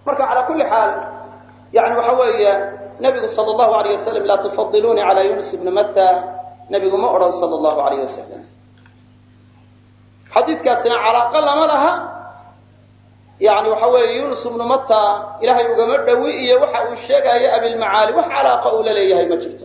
marka ala kulli xaal yani waxa weeye nabigu sallallahu alayhi wasallam la tufadiluni ala Yunus ibn Matta nabigu ma oran sallallahu alayhi wasallam xadiiskaasina calaaqa lama laha yani waxa weeye Yunus ibn Matta ilaahay ugama dhawi iyo waxa uu sheegay abil macaali wax calaaqa uu la leeyahay ma jirto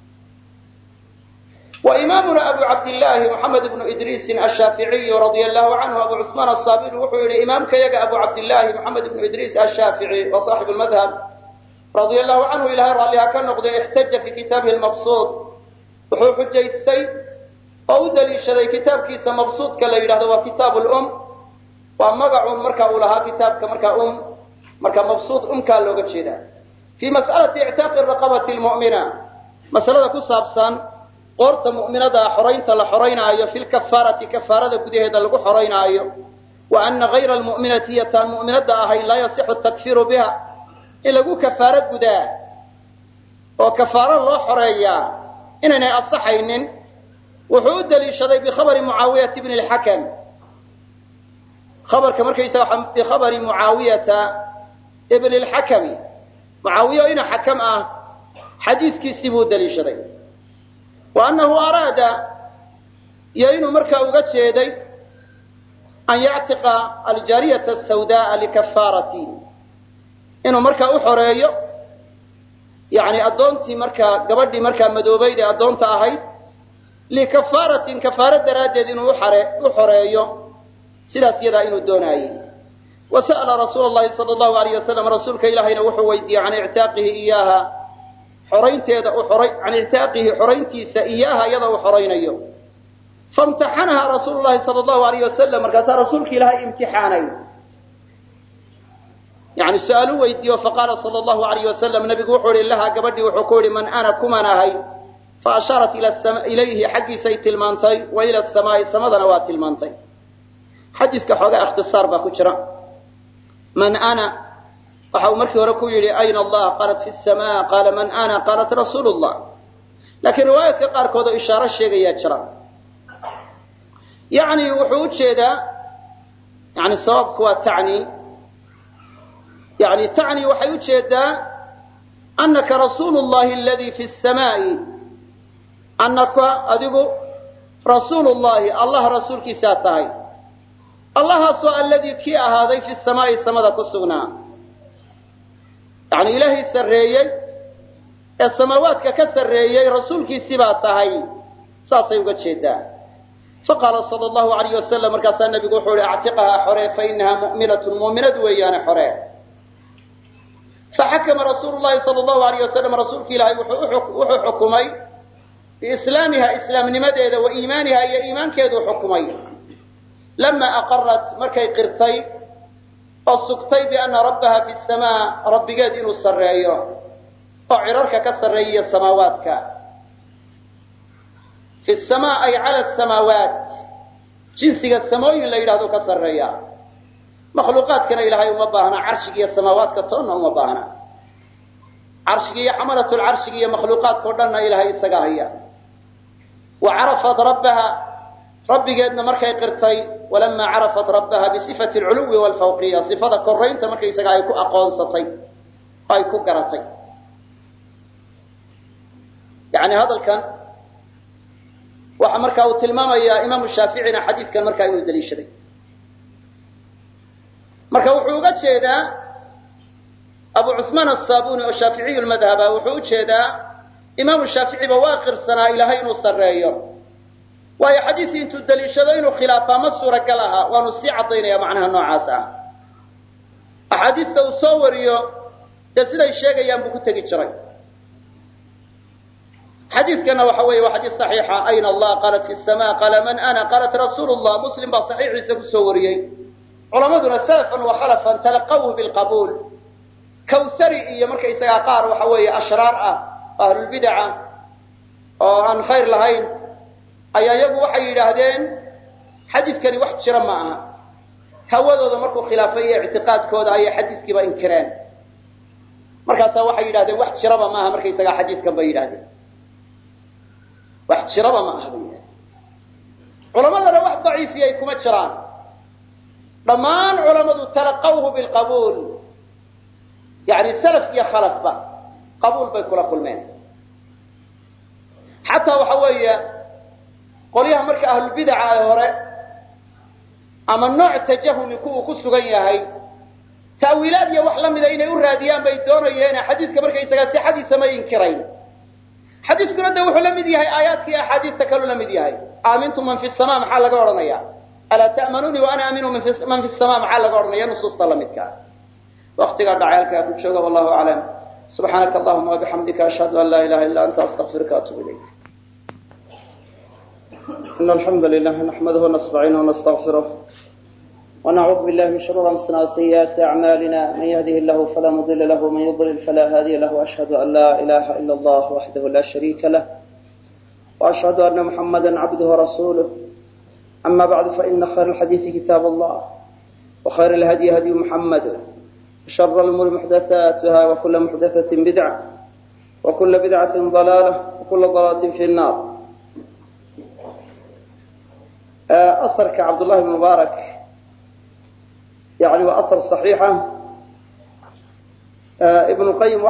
وإمامنا أبو عبد الله محمد بن إدريس الشافعي رضي الله عنه أبو عثمان الصابر وحول إمامك يقى أبو عبد الله محمد بن إدريس الشافعي وصاحب المذهب رضي الله عنه إلى رأيها كان نقضي احتج في كتابه المبسوط وحول حجة السيد أودل شري كتاب كيس مبسوط كلا يرهد وكتاب الأم ومقع مركا لها كتاب كمركا مركا مبسوط كان لوقت شيدا في مسألة اعتاق الرقبة المؤمنة مسألة كسابسان qorta mu'minada xoreynta la xoreynayo fil kafarati kafarada gudaheeda lagu xoreynayo wa anna ghayra al mu'minati yatan mu'minada ahay la yasihu takfiru biha ilagu kafara gudaa oo kafara loo xoreeya inay asaxaynin wuxuu daliishaday bi khabari muawiyah ibn al hakam khabarka markaysa bi khabari muawiyah ibn al hakam muawiyah ina hakam ah xadiiskiisi buu daliishaday وأنه أراد يين مركا وجدي أن يعتق الجارية السوداء لكفارة إنه مركا أحرية يعني أدونتي مركا قبردي مركا مدوبيدي أدونتا أهي لكفارة كفارة درادة إنه أحرية سيدا إنه دوناي وسأل رسول الله صلى الله عليه وسلم رسولك إلهي نوحو ويدي عن اعتاقه إياها حرينتيدا عن اعتاقه حرينتيسا إياها يدا وحرينيو فامتحنها رسول الله صلى الله عليه وسلم مركز رسولك لها امتحاني يعني سألوا ويديو فقال صلى الله عليه وسلم نبي وحوري لها قبدي وحكوري من أنا كمنا هاي فأشارت إليه حقي سيت المانتي وإلى السماء سمدنوات المانتي حديث كحوغا اختصار باكوشرا من أنا waxaa markii hore ku yiri ayna Allah qalat fi samaa qala man ana qalat rasuulullah laakiin riwaayadka qaar kood oo ishaaro sheegaya jira yaani wuxuu u jeedaa yaani sababku waa tacni waxay u jeedaa annaka rasuulullah alladhi fi samaa annaka adigu rasuulullah Allah rasuulkiisa tahay Allah soo alladhi ki ahaaday fi samaa samada ku sugnaa يعني إلهي سريي السماوات كسريي رسولك سباتهاي ساسي وقتشيدا فقال صلى الله عليه وسلم مركز النبي يقول اعتقها حري فإنها مؤمنة ويانا حري فحكم رسول الله صلى الله عليه وسلم رسولك إلهي وحكمي بإسلامها إسلام نمدد وإيمانها هي إيمان كيدو حكمي لما أقرت مركي قرتي وسكتي بأن ربها في السماء رب قاد إنه السرية وعررك كالسرية السماوات في السماء أي على السماوات جنسك السماوي اللي يلهدو كالسرية مخلوقات كان إلهي ومباهنا عرشقية السماوات كالتون ومباهنا عرشقية حملة العرشقية مخلوقات كردنا إلهي السقاهية وعرفت ربها ربي قادنا مركي قرتي ولما عرفت ربها بصفة العلو والفوقية صفة كرين تمركي سقايكو أقوان سطي أيكو قرتي يعني هذا كان وحمركا وتلماما يا إمام الشافعي حديث كان مركا يقول دليل شري مركا وحوقات شيدا أبو عثمان الصابوني والشافعي المذهب وحوقات شيدا إمام الشافعي بواقر سنة إلى هين السرية وهي حديث انتو الدليشدين خلافا مسورة كلها ونسي عطينا معناها النوعاسة أحاديث توصوريو تسيدا الشيء ينبكو تجري حديث كان وحوي وحديث صحيحة أين الله قالت في السماء قال من أنا قالت رسول الله مسلم بصحيح يسوريي علماء سلفا وخلفا تلقوه بالقبول كوثري يمرك إساقار وحوي أشرار أهل البدعة عن خير لهين ayaa iyagu waxay yiraahdeen xadiiskani wax jira ma aha hawadooda markuu khilaafay i'tiqaadkooda ay xadiiskiiba inkireen markaas waxay yiraahdeen wax jira ma aha markay isaga xadiiskan bay yiraahdeen wax jira ma aha culimadana wax daciifiyay kuma jiraan dhamaan culimadu talaqawhu bil qabuul yani salaf iyo khalafba qabuul bay kula kulmeen xataa waxa weeye qolyaha marka ahlulbidaca ee hore ama nooc tajahumi kuwuu ku sugan yahay ta'wiilaad iyo wax la mida inay u raadiyaan bay doonayeen xadiidka markaysagaa sixadiisa ma inkirayn xadiiskuna de wuxuu la mid yahay aayaadka iyo axaadiista kaluu la mid yahay aamintu man fi samaa maxaa laga odhanaya alaa ta'manuunii wa ana aaminu man fi samaa maxaa laga odhanaya nusuusta la midkaa waktigaa dhacay halkaa ku jooga wallahu aclam subxaanaka allahuma wabixamdika ashhadu an laa ilaha illa anta astaqfiruka atubu ilayk إن الحمد لله نحمده ونستعينه ونستغفره ونعوذ بالله من شرور أنفسنا وسيئات أعمالنا من يهده الله فلا مضل له ومن يضلل فلا هادي له وأشهد أن لا إله إلا الله وحده لا شريك له وأشهد أن محمدا عبده ورسوله أما بعد فإن خير الحديث كتاب الله وخير الهدي هدي محمد وشر الأمور محدثاتها وكل محدثة بدعة وكل بدعة ضلالة وكل ضلالة في النار. أثرك عبد الله بن مبارك يعني وأثر صحيحة ابن القيم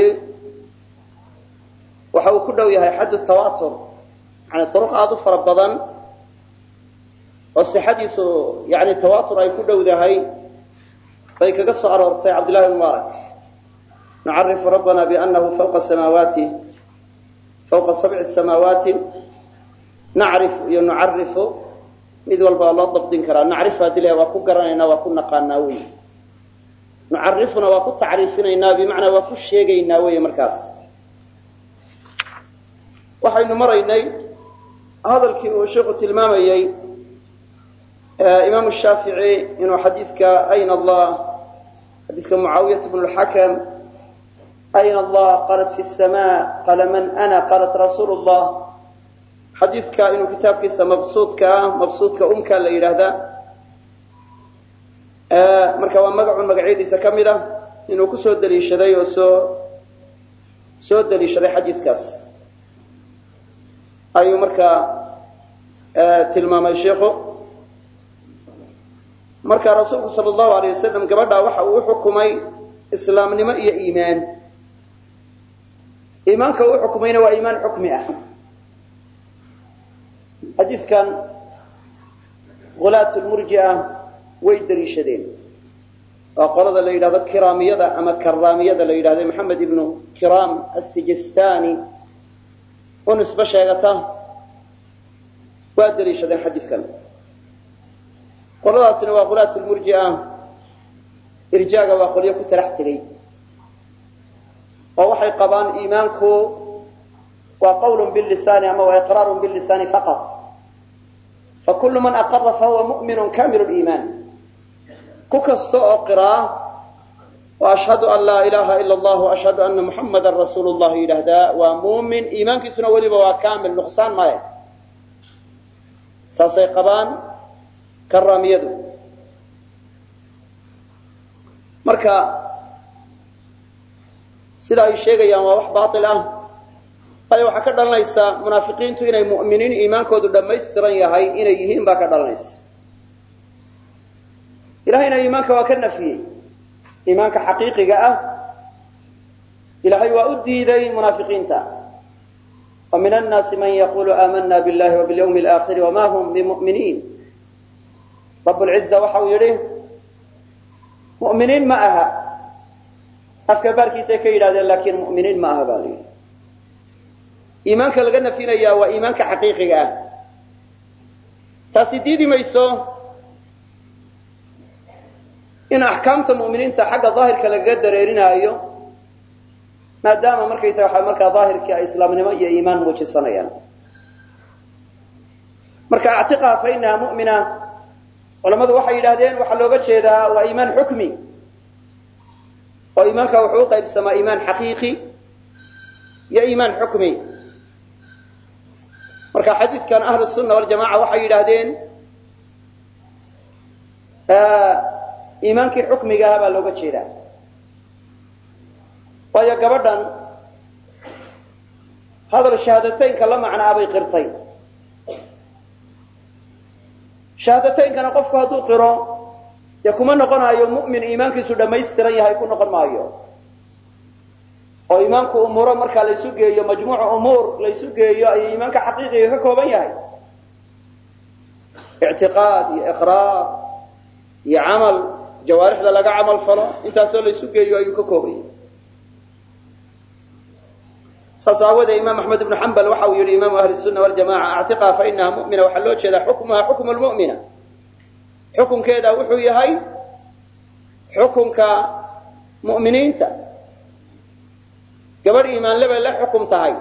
وحاو كله يهي حد التواتر عن الطرق أضفر البضن والحديث يعني التواتر أي كله ذهي فإيك قصة على عبد الله بن مبارك نعرف ربنا بأنه فوق السماوات فوق 7 السماوات نعرف mid walba loo dabdin karaa nacrifa dilay waa ku garanaynaa waa ku naqaanaa weey nacrifuna waa ku tacriifinaynaa bimaana waa ku sheegaynaa weey markaas waxaynu maraynay hadalkii uu sheekhu tilmaamayay imaam shaafici inuu xadiiska ayna allah xadiiska muawiyah ibn al-hakam ayna allah qalat fi as-samaa qala man ana qalat rasulullah xadiidka inuu kitaabkiisa mabsuudka umka la yidhaahdaa marka waa magacyadiisa ka mid ah inuu ku soo daliishaday oo soo daliishaday xadiidkaas ayuu markaa tilmaamay sheekhu marka rasuulku sala allahu alayh wasalam gabadhaa waxa uu u xukumay islaamnimo iyo iimaan iimaanka uu xukumayna waa iimaan xukmi ah xadiiskan ghulaat al-murji'a way daliishadeen waa qolada la yidhahdo kiraamiyada ama karaamiyada la yidhahdo maxamed ibnu kiraam as-sijistani oo nisba sheegata waa daliishadeen xadiiskan qoladaasina waa ghulaat al-murji'a irjaaga waa qolyo ku talax tegay oo waxay qabaan iimaanku waa qawlun bil-lisani ama waa iqraarun bil-lisani faqat فكل من أقر فهو مؤمن كامل الإيمان كوكستو أقرا وأشهد أن لا إله إلا الله وأشهد أن محمد رسول الله إلهدا ومؤمن إيمان كسنا ولبا وكامل نقصان ماي ساسيقبان كرام يدو مركا سلا الشيء يا وح باطل ay waxa ka dhalanaysa munaafiqiintu inay mu'miniin iimaankoodu dhameystiran yahay inay yihiin baa ka dhalanaysa ilaahayna iimaanka waa ka nafiyey iimaanka xaqiiqiga ah ilaahay waa u diiday munaafiqiinta wa min an-naasi man yaqulu amanna billahi wa bil yawmil aakhir wa ma hum bimu'miniin rabbul izza waxa uu yiri mu'miniin ma aha afka barkiisa ka yiraahdeen laakiin mu'miniin ma aha baa leeyahay iimaanka laga nafinayaa waa iimaanka xaqiiqiga ah taasi diidi mayso in axkaamta mu'miniinta xagga daahirka laga dareerinaayo maadaama markaysa waxa markaa daahirka islaamnimo iyo iimaan muujisanayaan marka ictiqaa fa innaha mu'mina culamadu waxay yidhaahdeen waxaa looga jeedaa waa iimaan xukmi oo iimaanka wuxuu u qaybsamaa iimaan xaqiiqi iyo iimaan xukmi marka xadiiskan ahlu sunna wal jamaa waxay yiraahdeen iimaankii xukmiga ah baa looga jeedaa waayo gabadhan hadal shahaadateynka la macnaa bay qirtay shahaadateyinkana qofku hadduu qiro dee kuma noqonayo mu'min iimaankiisu dhammaystiran yahay ku noqon maayo oo iimaanku umuuro marka la isu geeyo majmuuc umuur la isu geeyo ay iimaanka xaqiiqiga ka kooban yahay i'tiqaad iyo iqraar iyo amal jawaarixda laga amal falo intaasoo la isu geeyo ayuu ka kooban yahay saasawada imaam ahmed ibn hanbal waxa uu yiri imaam ahli sunna wal jamaa i'tiqa fa innaha mu'mina wa haloo jeeda hukmuha hukmu al mu'mina xukunkeeda wuxuu yahay xukunka mu'miniinta gabadh iimaan laba la xukum tahay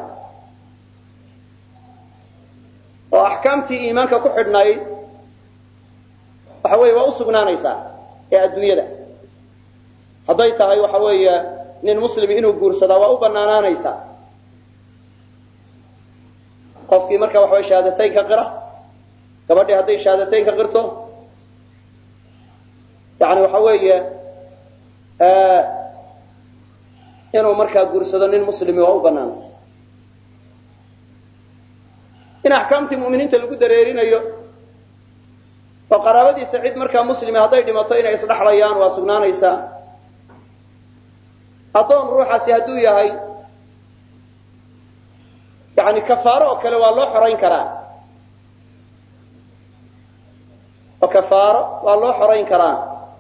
oo ahkaamtii iimaanka ku xidhnay waxa weeye waa u sugnaanaysaa ee adduunyada haday tahay waxa weeye nin muslim inuu guursado waa u banaanaanaysaa qofkii marka waxa weeye shahaadatayn ka qira gabadhii haday shahaadatayn ka qirto yani waxa weeye inuu markaa guursado nin muslimi waa u banaantay in ahkaamtii mu'miniinta lagu dareerinayo oo qaraabadiisa cid markaa muslimi haday dhimato inay isdhaxlayaan waa sugnaanaysaa adoon ruuxaasi hadduu yahay yani kafaaro oo kale waa loo xorayn karaa oo kafaaro waa loo xorayn karaa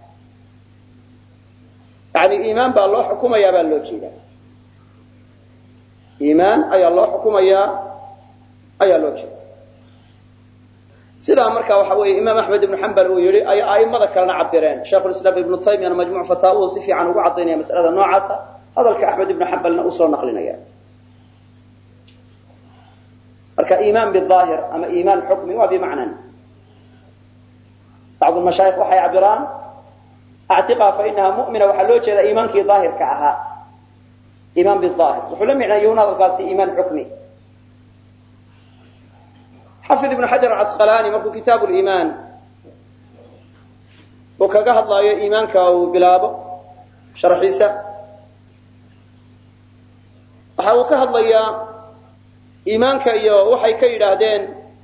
yani iimaan baa loo xukumayaa baa loo jeedaa iimaan ayaa loo xukumayaa ayaa loo jeeda sidaa marka waxa weeye imaam ahmed ibn hanbal uu yiri ay aimada kalena cabireen shaykhul islam ibn taymiyah majmu' fataawo si fiican ugu cadeynaya mas'alada noocaasa hadalka ahmed ibn hanbalna uu soo naqlinaya marka iimaan bidaahir ama iimaan hukmi waa bimaana بعض المشايخ waxay cabiraan اعتقا فانها مؤمنه waxa loo jeeda iimaankii daahirka ahaa iimaan bidaahir wuxuu la micnaayay hadalkaasi iimaan hukmi حافظ ابن حجر العسقلاني markuu kitaab al-iimaan oo kaga hadlayo iimaanka uu bilaabo sharxiisa waxa uu ka hadlayaa iimaanka iyo waxay ka yiraahdeen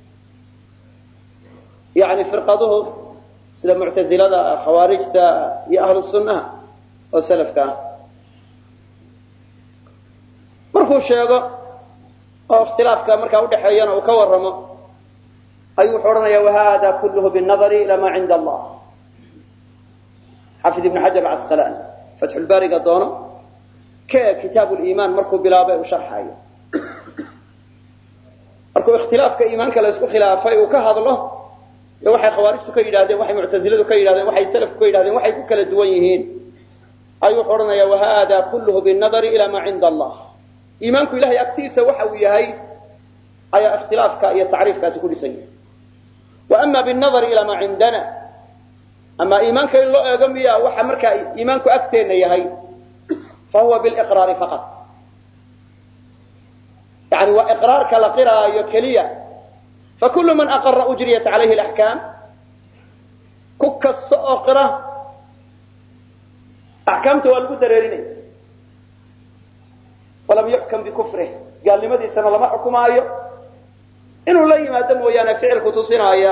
yani firqaduhu sida mu'tazilada khawaarijta iyo ahlu sunnah oo salafka markuu sheego oo ikhtilaafka marka u dhaxeeyana uu ka waramo ayuu xoranayaa wahada kulluhu bin-nadari ila ma 'inda Allah حافظ ابن حجر العسقلاني فتح الباري قدونه ككتاب الإيمان مركو بلابه وشرحه مركو اختلاف كإيمانك لا يسكو خلافه وكهذا الله وحي خوارجته كيدادين وحي معتزلته كيدادين وحي سلف كيدادين وحي كل دوينين أيو حرنا يا وهذا كله بالنظر إلى ما عند الله إيمانك إلهي أكتيس وحوي هي أي اختلافك أي تعريفك سكون سيء وأما بالنظر إلى ما عندنا أما إيمانك الله يجمع وحمرك إيمانك أكتين يهي فهو بالإقرار فقط يعني وإقرارك لقراء يكلية فكل من أقر أجريت عليه الأحكام كك السؤقرة أحكمته والقدرين ولم يحكم بكفره قال لماذا سنة لما حكم آيه إنه لا يمادم ويانا فعل كتوسين آيه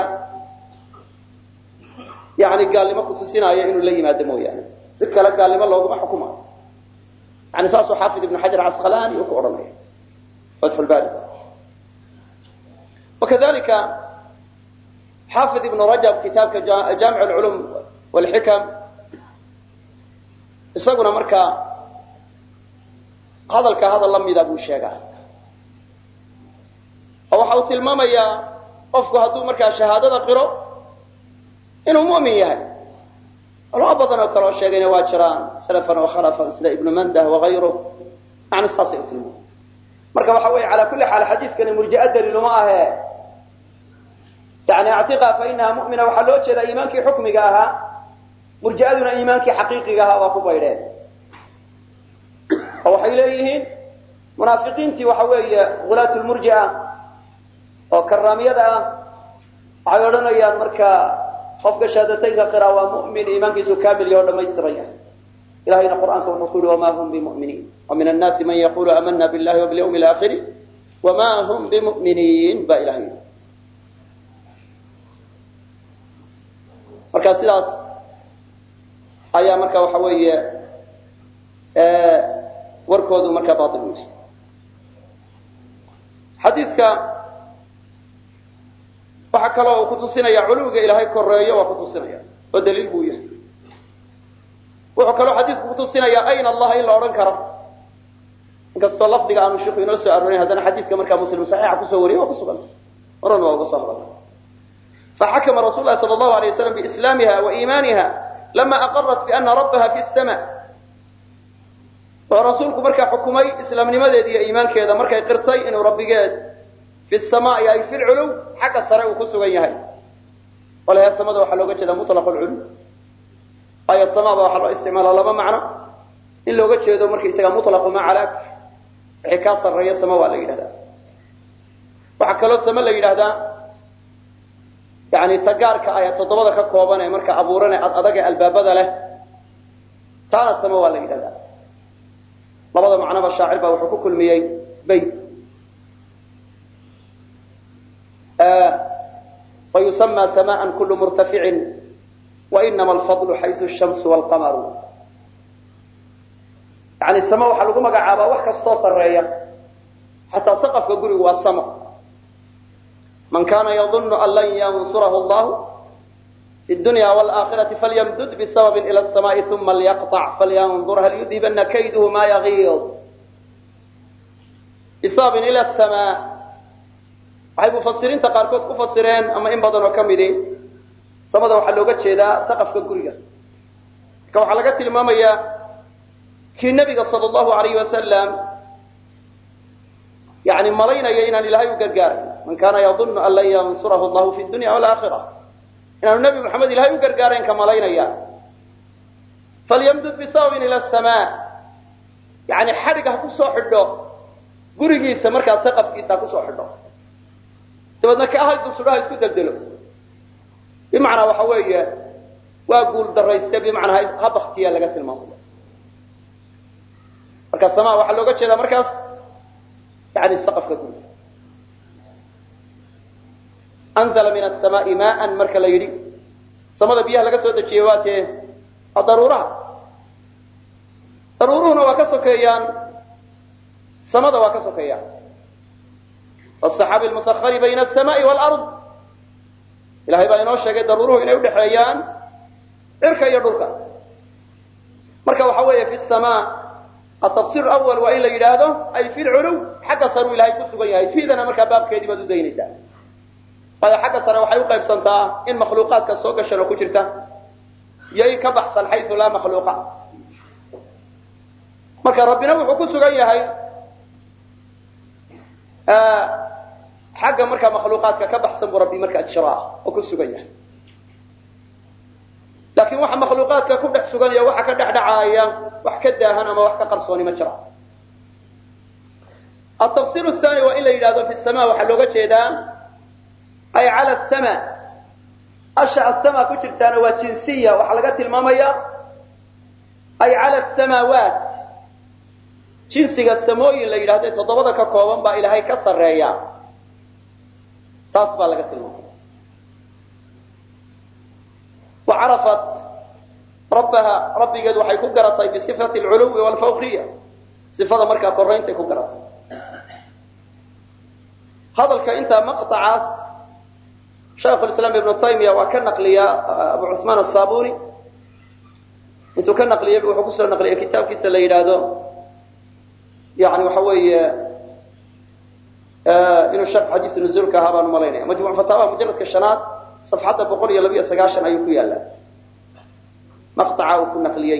يعني قال لما كتوسين آيه إنه لا يمادم ويانا سكة لك قال لما الله ما حكم آيه يعني ساسو حافظ ابن حجر عسقلاني وكورمي فتح الباري وكذلك حافظ ابن رجب كتاب جامع العلوم والحكم isaguna marka hadalka la mid ah buu sheegaa oo waxa uu tilmaamayaa qofku hadduu marka shahaadada qiro inuu mu'min yahay Allah badan oo kale sheegayna waa jiraan salafan wa khalafan sida ibn mandah wa ghayruhu aan saasi tilmaam marka waxa weey ala kulli xaal xadiiskani murji'ad daliil ma aha يعني اعتقى فإنها مؤمنة وحلوت شذا إيمانك حكمك أها مرجئتنا إيمانك حقيقك أها وكبيرين وحي إليهن منافقين تي وحوي غلاة المرجئة وكرامية عيرنا يا مركا خفق شهادتين قراءة مؤمن إيمانك كامل يوم ما يستريح إلهينا القرآن ونقول وما هم بمؤمنين ومن الناس من يقول أمنا بالله وباليوم الآخر وما هم بمؤمنين بإلهين marka sidaas ayaa marka waxa weeye warkoodu markaa baatil u yahay. xadiidka waxaa kaloo uu ku tusinaya culuwiga ilaahay koreeyo waa ku tusinaya oo daliil buu yahay. wuxuu kaloo xadiidku ku tusinaya ayna allah in la odhan karo, inkastoo lafdiga aanu sheikhu inoo soo aroorin, haddana xadiidka markaa muslim saxiixa kusoo wariyay waa ku sugan, horena waa uga soo hadalay. faxakama rasul lahi sala allahu alay wasalam biislaamiha wa iimaaniha lama aqarat biana rabbaha fi sama. wuxuu rasuulku markaa xukumay islaamnimadeeda iyo iimaankeeda markay qirtay inuu rabbigeed fi samaa'i ay fi lculuw xagga sare uu ku sugan yahay. walaha samada waxaa looga jeedaa mutlaq lculuw. aya samada waxaa loo isticmaalaa laba macno. in looga jeedo markaysaga mutlaqu ma calaak, wixii kaa sarreeya sama waa la yidhahdaa. waxaa kaloo sama la yidhaahdaa yani tagaarka aya toddobada ka kooban ee marka abuurane ad adag ee albaabada leh, taana sama waa la yidhahdaa. labada macnoba shaacir baa wuxuu ku kulmiyey bayt. wayusama samaan kulu murtaficin wainama alfadlu xaysu shamsu walqamaru. yani samo waxaa lagu magacaabaa wax kastoo sarreeya, xataa saqafka gurigu waa samo. man kana yadunu an lan yansurahu allahu fi dunya walakhirati falyamdud bisababin ila samaa'i uma lyaqطac falyandur hal yudhibana kayduhu ma yagiid. bisababin ila samaa waxay mufasiriinta qaarkood ku fasireen, ama in badan oo ka midi, samada waxaa looga jeedaa saqafka guriga. marka waxaa laga tilmaamayaa kii nabiga sala allahu alayhi wasalam yani malaynaya inaan ilaahay u gargaaray. man kana yadunu an lan yansurahu allahu fi dunya walakhira, inaanu nabi maxamed ilahay u gargaarayn ka malaynaya. falyamdud bisababin ila samaa, yani xadhig ha kusoo xidho gurigiisa, markaa saqafkiisa ha kusoo xidho, dabeedna ka ahaydu sudhaha isku deldelo. bimacnaa waxa weeye waa guul darayste, bimacnaa ha baktiya laga tilmaamo. marka samaa waxaa looga jeedaa markaas yani saqafka guriga. anzala min asamaai maan marka la yidhi, samada biyaha laga soo dejiyey waa tee daruuraha. daruuruhuna waa ka sokeeyaan, samada waa ka sokeeyaan. wsaxaabi lmusahari bayna asamaai walard, ilahay baa inoo sheegay daruuruhu inay udhexeeyaan cirka iyo dhulka. marka waxa weeye fi samaa atafsir awal waa in la yidhaahdo ay fi lculuw, xagga saruu ilahay ku sugan yahay. fiidana markaa baabkeedii baad u daynaysaa. waayo xagga sare waxay u qaybsantaa in makhluuqaadka soo gashan oo ku jirta iyo in ka baxsan xayu laa makhluuqa. marka rabbina wuxuu ku sugan yahay xagga markaa makhluuqaadka ka baxsan buu rabbi markaa jiraa oo ku sugan yahay. laakiin waxa makhluuqaadka ku dhex suganaya waxa ka dhex dhacaaya wax ka daahan ama wax ka qarsooni ma jira. atafsir thani waa in la yidhahdo fi sama waxaa looga jeedaa ay cala sama. asha asama ku jirtaana waa jinsiya, waxaa laga tilmaamaya ay cala samaawaat, jinsiga samooyin la yidhahdo ee toddobada ka kooban baa ilaahay ka sarreeya. taas baa laga tilmaamaya. wacarafat rabbaha, rabbigeed waxay ku garatay bisifati alculuwi walfawqiya, sifada markaa korayntaay ku garatay. hadalka intaa maqطacaas shaykhulislaam ibnu taymiya waa ka naqliya abu cusmaan asaabuni. intuu ka naqliyay wuxuu kusoo naqliyay kitaabkiisa la yidhaahdo yani waxa weeye inuu sharx xadiis nuzuulka ahaa baan umalaynaya. majmuuc fataawaha mujaladka shanaad safxadda 129 ayuu ku yaallaa maqطaca uu ku naqliyey.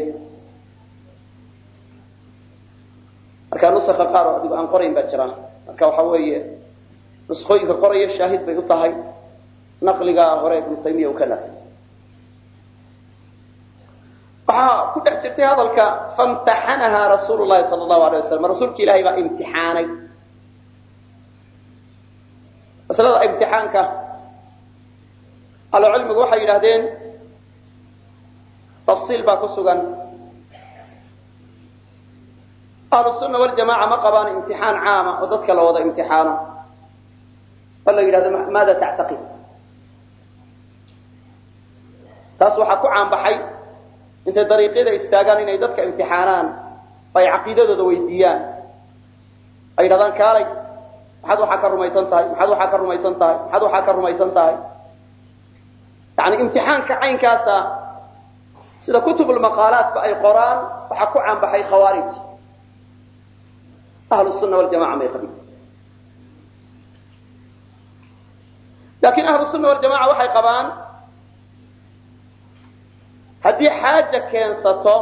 marka nusakha qaar oo adigu aan qorayn baa jira. marka waxa weeye nuskhooyinka qoraya shaahid bay u tahay naqliga hore ibnu taymiya uu ka naqliyay. waxaa ku dhex jirtay hadalka famtaxanaha rasuulu llahi sala allahu alay wasalam, rasuulka ilaahay baa imtixaanay. masalada imtixaanka ahlucilmigu waxay yidhahdeen tafsiil baa ku sugan. ahlusunna waljamaca ma qabaan imtixaan caama oo dadka la wada imtixaano oo la yidhahdo maada tactaqid. taas waxaa ku caanbaxay intay dariiqyada istaagaan inay dadka imtixaanaan ay caqiidadooda weydiiyaan ay yidhahdaan kaalay maxaad waxaa ka rumaysan tahay maxaad waxaa ka rumaysan tahay maxaad waxaa ka rumaysan tahay yani imtixaanka caynkaasa sida kutubulmaqaalaatba ay qoraan waxaa ku caanbaxay khawaarij ahlu sunna waljamaca may qabin laakiin ahlu sunna waljamaca waxay qabaan haddii xaaja keensato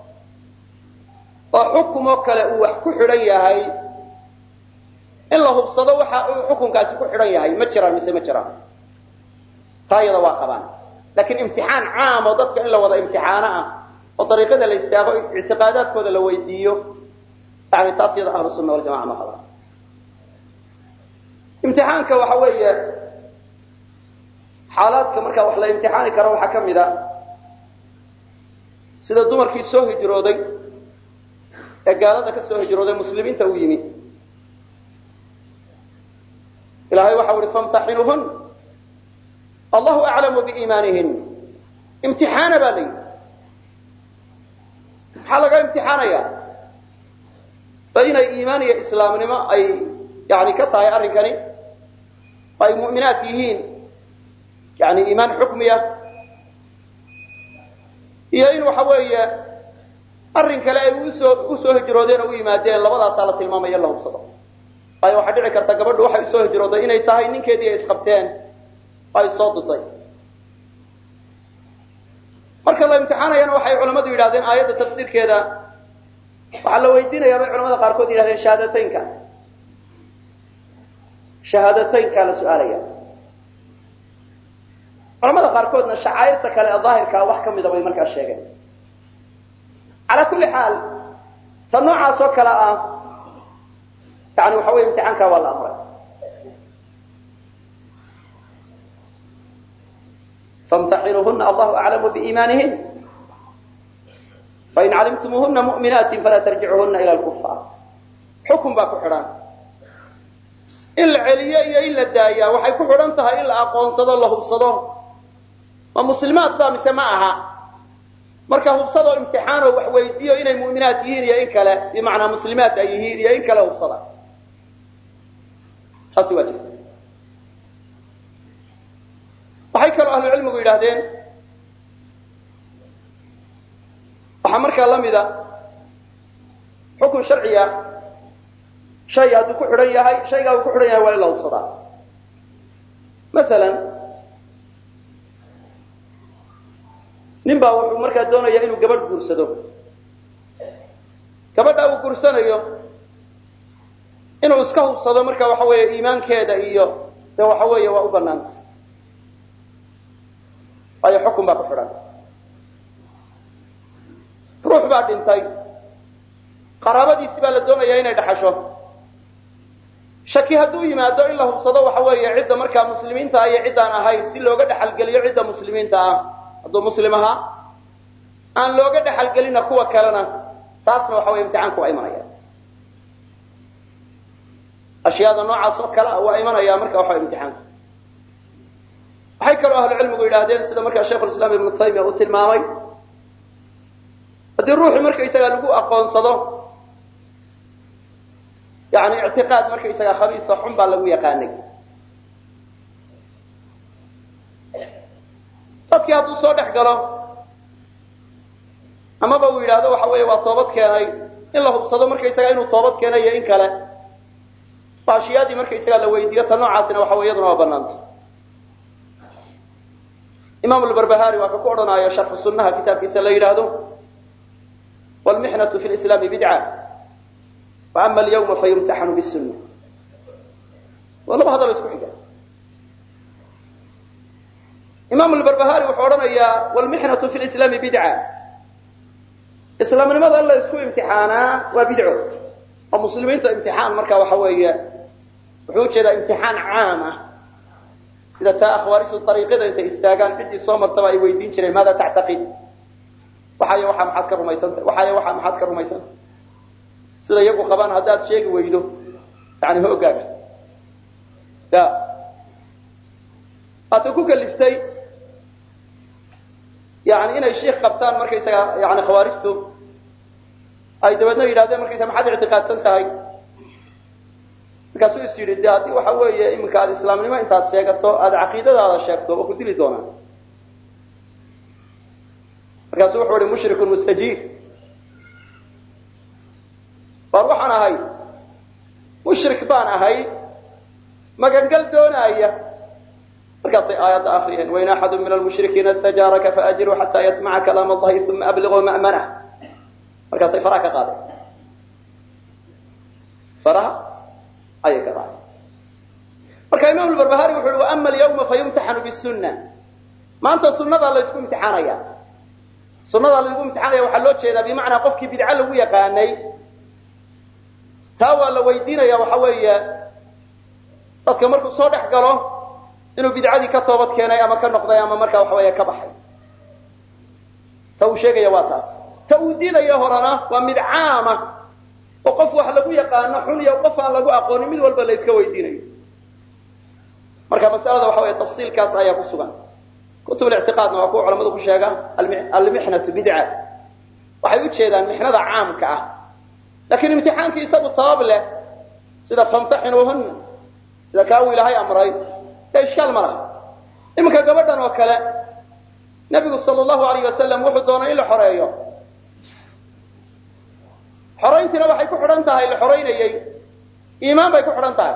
oo xukumoo kale uu wax ku xidhan yahay in la hubsado waxa uu xukunkaasi ku xidhan yahay ma jiraan mise ma jiraan taa iyada waa qabaan laakiin imtixaan caam oo dadka in la wada imtixaano ah oo dariiqada la istaago ictiqaadaadkooda la weydiiyo yani taas iyada ahlu sunna waljamaca ma qabaan imtixaanka waxa weeye xaalaadka marka wax la imtixaani karo waxaa ka mid a sida dumarkii soo hijrooday ee gaalada ka soo hijrooday muslimiinta u yimi ilaahay waxa uhi famtaxinuhun allahu aclamu biiimaanihin imtixaana baa la yidhi maxaa laga imtixaanaya ba inay iimaan iyo islaamnimo ay yani ka tahay arrinkani oo ay mu'minaat yihiin yani iimaan xukmiya iyo in waxa weeye arrin kale ay usoo hijroodeen oo u yimaadeen labadaasaa la tilmaamaya la hubsado waayo waxaa dhici karta gabadhu waxay usoo hijrooday inay tahay ninkeedii ay isqabteen oo ay soo duday marka la imtixaanayana waxay culammadu yidhahdeen aayadda tafsiirkeeda waxaa la weydiinaya bay culamada qaarkood yidhahdeen shahaadateynkaa la su-aalaya culamada qaarkoodna shacaa'irta kale ee daahirkaa wax ka mida bay markaa sheegeen calaa kulli xaal ta noocaas oo kale ah yani waxa weye imtixaankaa waa la amray famtaxinuuhuna allahu aclamu biiimaanihin fain calimtumuuhuna mu'minaatin falaa tarjicuhuna ila lkufaar xukun baa ku xidhan in la celiyo iyo in la daayaa waxay ku xidhan tahay in la aqoonsado la hubsado ma muslimaad baa mise ma aha marka hubsadoo imtixaanoo wax weydiiyo inay mu'minaat yihiin iyo in kale bimacnaa muslimaat ay yihiin iyo in kale hubsada taasi waa jirta waxay kaloo ahlucilmigu yidhaahdeen waxaa markaa la mida xukun sharciya shay hadduu ku xidhan yahay shaygaa uu ku xidhan yahay waa in la hubsadaa masalan nin baa wuxuu markaa doonaya inuu gabadh guursado gabadha uu guursanayo inuu iska hubsado marka waxa weeye iimaankeeda iyo de waxa weeye waa u banaanta waayo xukun baa ku xidhan ruux baa dhintay qaraabadiisi baa la doonaya inay dhaxasho shaki hadduu yimaado in la hubsado waxa weeye cidda markaa muslimiinta ah iyo ciddaan ahayn si looga dhexalgeliyo cidda muslimiinta ah hadduu muslim ahaa aan looga dhexalgelina kuwa kalena taasna waxa weye imtixaanku waa imanaya ashyaada noocaas oo kale waa imanaya marka waxa imtixaanku waxay kaloo ahlucilmigu yidhaahdeen sida markaa shaykhulislaam ibnu taymiya uu tilmaamay haddii ruuxii markaysagaa lagu aqoonsado yani ictiqaad markaysagaa khabiisa xun baa lagu yaqaanay dadkii hadduu soo dhex galo amaba uu yidhaahdo waxa weeye waa toobad keenay in la hubsado markaysagaa inuu toobad keenay iyo in kale ba ashyaadii markaysagaa la weydiiyo ta noocaasina waxa wey iyaduna waa banaanta imaam albarbahari waa ka ku odhanaya sharxu sunnaha kitaabkiisa la yidhaahdo wlmixnatu fi lislaami bidca wa ama alyawma fayumtaxanu bisunna waa laba hadalo isku xiga imaam albarbahari wuxuu odhanayaa wlmixnatu fi lislaami bidca islaamnimada in la isku imtixaanaa waa bidco oo muslimiinta imtixaan marka waxa weeye wuxuu ujeedaa imtixaan caam ah sida taa akhwaarisu ariiqada intay istaagaan ciddii soo martaba ay weydiin jireen maada tactaqid waxaay waxaa maxaad ka rumaysantahay waxaay waxaa maxaad ka rumaysantahay sida iyagu qabaan haddaad sheegi weydo yani hoogaaga ya waata ku kaliftay yani inay shiikh qabtaan markaysaga yani khawaarijtu ay dabadna yidhahdeen markaysa maxaad ictiqaadsan tahay markaasuu is yidhi de haddii waxa weeye iminka aad islaamnimo intaad sheegato aada caqiidadaada sheegto waa ku dili doonaa markaasuu wuxuu ihi mushrikun mustajiib war waxaan ahay mushrik baan ahay magangal doonaaya markaasay aayadda akriyeen wain axadu min almushrikiina istajaaraka faajiruu xataa yasmaca kalaam allahi uma abliغuu ma'manah markaasay faraha ka qaadeen faraha ayay ka qaadeen marka imaam albarbahari wuxu uhi waama alyawma fayumtaxanu bisunna maanta sunnadaa laysku imtixaanaya sunnadaa laysku imtixaanaya waxaa loo jeedaa bimacnaa qofkii bidca lagu yaqaanay taa waa la weydiinaya waxa weeye dadka markuu soo dhex galo inuu bidcadii ka toobad keenay ama ka noqday ama markaa waxa weeye ka baxay ta uu sheegaya waa taas ta uu diidaya horena waa mid caama oo qof wax lagu yaqaano xun iyo qof aan lagu aqoonin mid walba la iska weydiinayo marka masalada waxa weeye tafsiilkaas ayaa ku sugan kutub الاعtiqaadna waa kuwa culamadu ku sheega almixnatu bidca waxay u jeedaan mixnada caamka ah laakiin imtixaankii isagu sabab leh sida famtaxinuuhunna sida kaa uu ilaahay amray ee ishkaal ma laha iminka gabadhan oo kale nebigu sala allahu alayh wasalam wuxuu doonay in la xoreeyo xorayntiina waxay ku xidhan tahay la xoraynayey iimaan bay ku xidhan tahay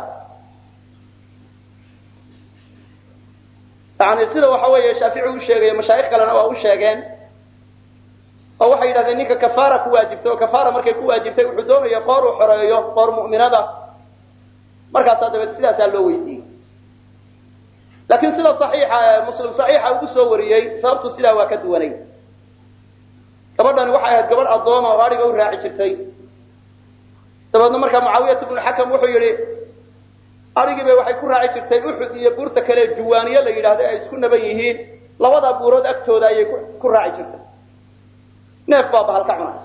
yani sida waxa weeye shaafici u sheegaya mashaayikh kalena waa u sheegeen oo waxay yidhahdeen ninka kafaara ku waajibtay oo kafaara markay ku waajibtay wuxuu doonaya qoor uu xoreeyo qoor mu'minada markaasaa dabeed sidaasaa loo weydiiyey laakiin sida saxiixa muslim saxiixa ugu soo wariyey sababtu sidaa waa ka duwanay gabadhani waxay ahayd gabadh addooma oo adhiga u raaci jirtay dabeedna markaa mucaawiyat ibnu xakam wuxuu yidhi adhigiiba waxay ku raaci jirtay uxud iyo buurta kale juwaaniye la yidhahdo ay isku naban yihiin labadaa buurood agtooda ayay ku raaci jirtay neef baa bahal ka cunay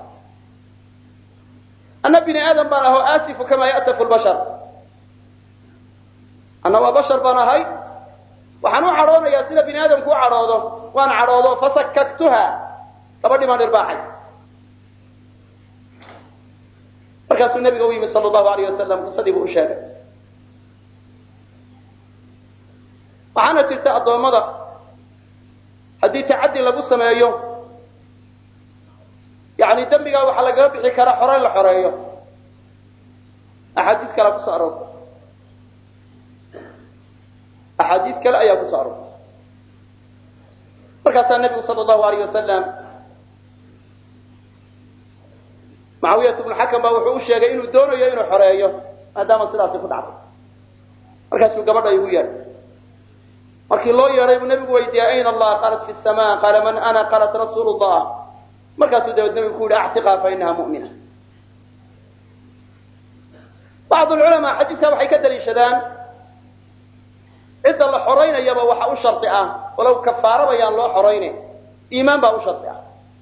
anna bini aadam baan ahoo aasifu kamaa ya'safu lbashar anna waa bashar baan ahay waxaan u cadhoonayaa sida bini aadamku u cadhoodo waan cadhoodo fasakaktuha gabadhii baan irbaaxay markaasuu nabiga u yimi sala allahu alayh wasalam qisadii buu u sheegay waxaana jirta addoommada haddii tacaddi lagu sameeyo yani dembigaa waxaa lagaga bixi karaa xoreyn la xoreeyo axaadiis kale kusoo aroortay axaadiis kale ayaa kusoo aroortay markaasaa nebigu sala allahu alayh wasalam mucaawiyat ibnu xakam baa wuxuu u sheegay inuu doonayo inuu xoreeyo maadaama sidaasi ku dhacday markaasuu gabadha igu yeedhay markii loo yeedhay buu nebigu weydiiyey ayna allah qaalat fi sama qaala man ana qaalat rasuulu llah markaasuu dabeed nabigu ku yihi actiqaa fa inaha mu'mina bacdu lculamaa xadiiskaa waxay ka daliishadaan cidda la xoraynayaba waxa u shardi ah walow kafaaraba yaan loo xorayne iimaan baa u shardi ah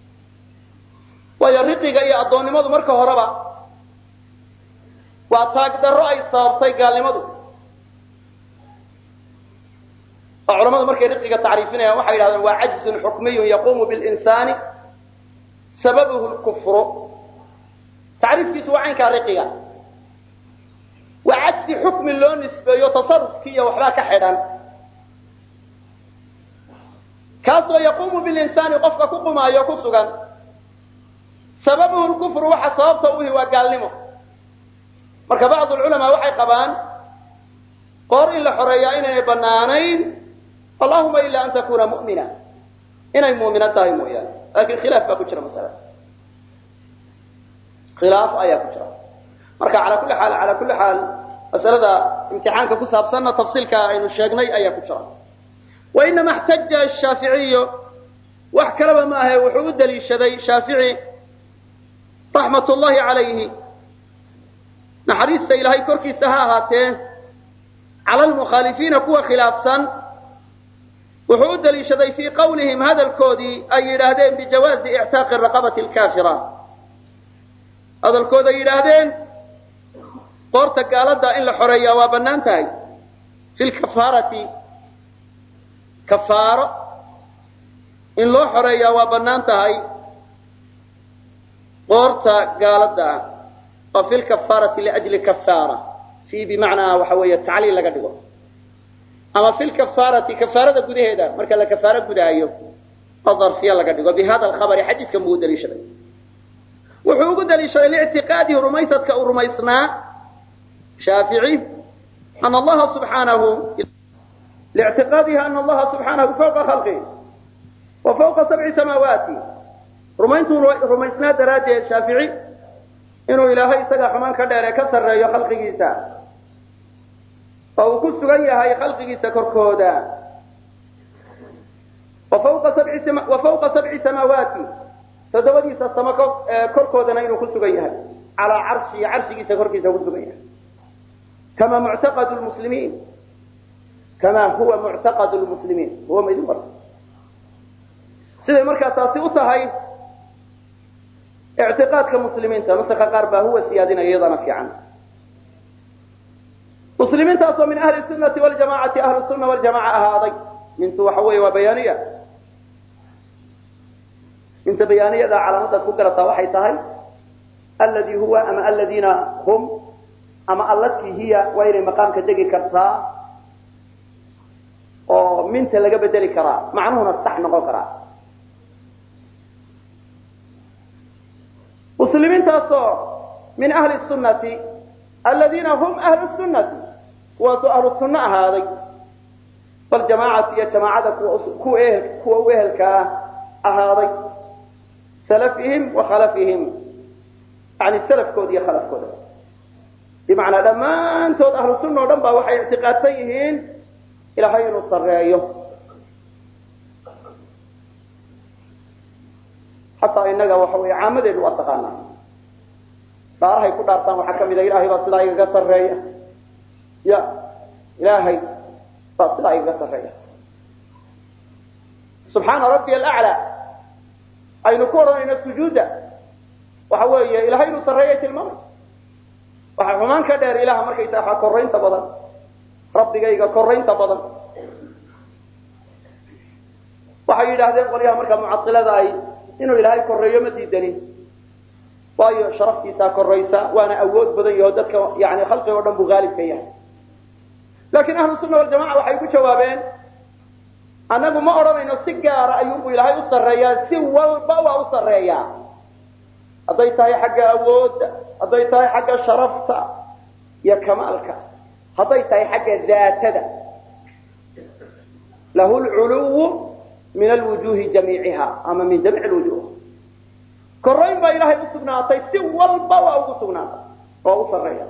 waayo riqiga iyo addoonnimadu marka horeba waa taagdarro ay sababtay gaalnimadu oo culamadu markay riqiga tacriifinayaan waxay yidhahdeen waa cajzun xukmiyun yaquumu bilinsaani sababuhu lkufru tacriifkiisu waa caynkaa riqiga waa cajsi xukmi loo nisbeeyo tasarufkii iyo waxbaa ka xidhan kaasoo yaquumu bilinsaani qofka ku qumaayo ku sugan sababuhu lkufru waxa sababta uhi waa gaalnimo marka bacdu lculamaa waxay qabaan qoor in la xoreeyaa inaynay banaanayn allahuma ila an takuna mu'mina inay muumina tahay mooyaane laakin khilaaf baa ku jira masalada khilaaf ayaa ku jira marka calaa kulli xaal masalada imtixaanka ku saabsanna tafsiilka aynu sheegnay ayaa ku jira wainama اxtaja ashaaficiyu wax kalaba ma ahe wuxuu u daliishaday shaafici raxmat ullahi calayhi naxariista ilaahay korkiisa ha ahaatee cala lmukhaalifiina kuwa khilaafsan wuxuu u daliishaday fii qawlihim hadalkoodii ay yidhaahdeen bijawaazi ictaaqi raqabati alkaafira hadalkooda yidhaahdeen qoorta gaalada in la xoreeyaa waa bannaan tahay fi lkafaarati kafaaro in loo xoreeyaa waa bannaan tahay qoorta gaalada oo fil kafaarati liajli kafaara fi bimacnaa waxa weeye tacliil laga dhigo ama fil kafaarati kafaarada gudaheeda marka la kafaara gudaayo oo darfiya laga dhigo bihada alkhabari xadiiskan buu daliishaday wuxuu ugu daliishaday liictiqaadihi rumaysadka uu rumaysnaa shaafici an allaha subxaanahu liictiqaadihi ana allaha subxaanahu fawqa khalqihi wa fawqa sabci samaawaati rumayntuu rumaysnaa daraaddeed shaafici inuu ilaahay isaga xumaan ka dheer ee ka sarreeyo khalqigiisa oo uu ku sugan yahay khalqigiisa korkooda wa fawqa sabci samaawaati toddobadiisa samo korkoodana inuu ku sugan yahay calaa carshihi carshigiisa korkiisa ku sugan yahay kama muctaqadu lmuslimiin kama huwa muctaqadu lmuslimiin huwa ma idin bara siday markaa taasi u tahay اعتقادك مسلمين نسخ قاربا هو سيادنا أيضا في عنه مسلمين تأصوا من أهل السنة والجماعة أهل السنة والجماعة هذا من توحوي وبيانية انت بيانية ذا على مدى فكرة وحي تهي الذي هو أما الذين هم أما التي هي وير مقام كدقي كرتا ومن تلقى بدل كرا معنونا الصح نقول كرا مسلمين تأصوا من أهل السنة الذين هم أهل السنة وأهل السنة هذه والجماعة هي جماعة كو أهل كهذه سلفهم وخلفهم يعني السلف كود يا خلف كود بمعنى لما أنتم أهل السنة ودنبا وحي اعتقاد سيئين إلى حين الصرية حتى إنك وحوي عامد الوطقانا بارها يكون دارتان وحكم إذا إلهي بصلاحي قصر رأيه يا إلهي بصلاحي قصر رأيه سبحان ربي الأعلى أي نكورا إن السجود وحوي إلهي نصر رأيه الموت وحمان كدير إله مركي ساحة كورين تبضا ربي قيقا كورين تبضا وحي إلهي قوليها مركا معطلة ذاي inuu ilaahay koreeyo ma diidani waayo sharaftiisa koreysa waana awood badan yahay dadka yaani khalqiga oo dhan buu gaalib ka yahay laakiin ahlu sunna wal jamaa waxay ku jawaabeen anagu ma oranayno si gaar ah ayuu ilaahay u sareeyaa si walba waa u sareeyaa haday tahay xagga awood haday tahay xagga sharafta iyo kamaalka haday tahay xagga daatada lahu al-ulu من الوجوه جميعها أما من جميع الوجوه كرين با إلهي أسقناطي سوى البوء أسقناطي وأصر ريا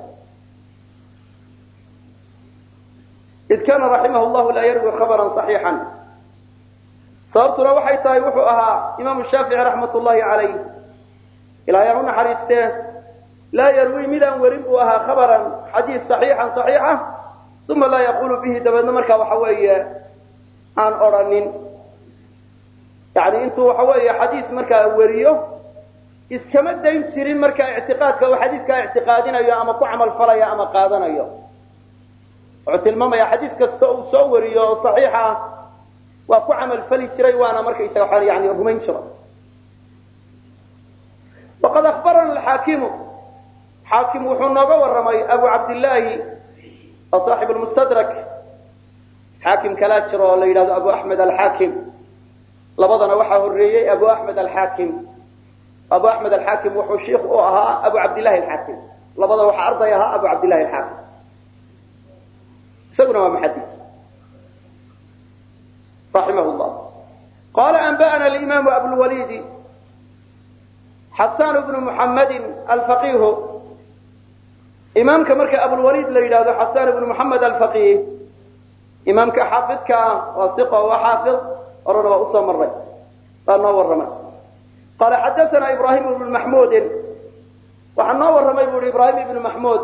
إذ كان رحمه الله لا يروي خبرا صحيحا صارت روحي تايوحها إمام الشافعي رحمة الله عليه إلى يرون حريسته لا يروي ملا وربوها خبرا حديث صحيحا ثم لا يقول به دبنا مركا وحوية عن أورانين يعني انتو حوالي حديث مركا وريو اسكما دايم تسيرين مركا اعتقادك وحديثك اعتقادين يا اما كعمل فلا يا اما قادنا يا عتلمما يا حديثك سوريو صحيحة وكعمل فلي تري وانا مركا يسوحان يعني رمين شرا وقد اخبرنا الحاكم حاكم وحنا ورمي ابو عبد الله صاحب المستدرك حاكم كلاتشرو اللي ابو احمد الحاكم لبضنا وحى الريي أبو أحمد الحاكم وحو شيخ أها أبو عبد الله الحاكم لبضنا وحى أرضيها أبو عبد الله الحاكم سونا ومحدث رحمه الله قال أنبأنا الإمام أبو الوليد حسان بن محمد الفقيه إمام كمرك أبو الوليد ليلاد حسان بن محمد الفقيه إمام كحافظك وثقة وحافظ أرنا وأصى مرة قال نور رمى قال حدثنا إبراهيم بن محمود وحنا ورمى يقول إبراهيم بن محمود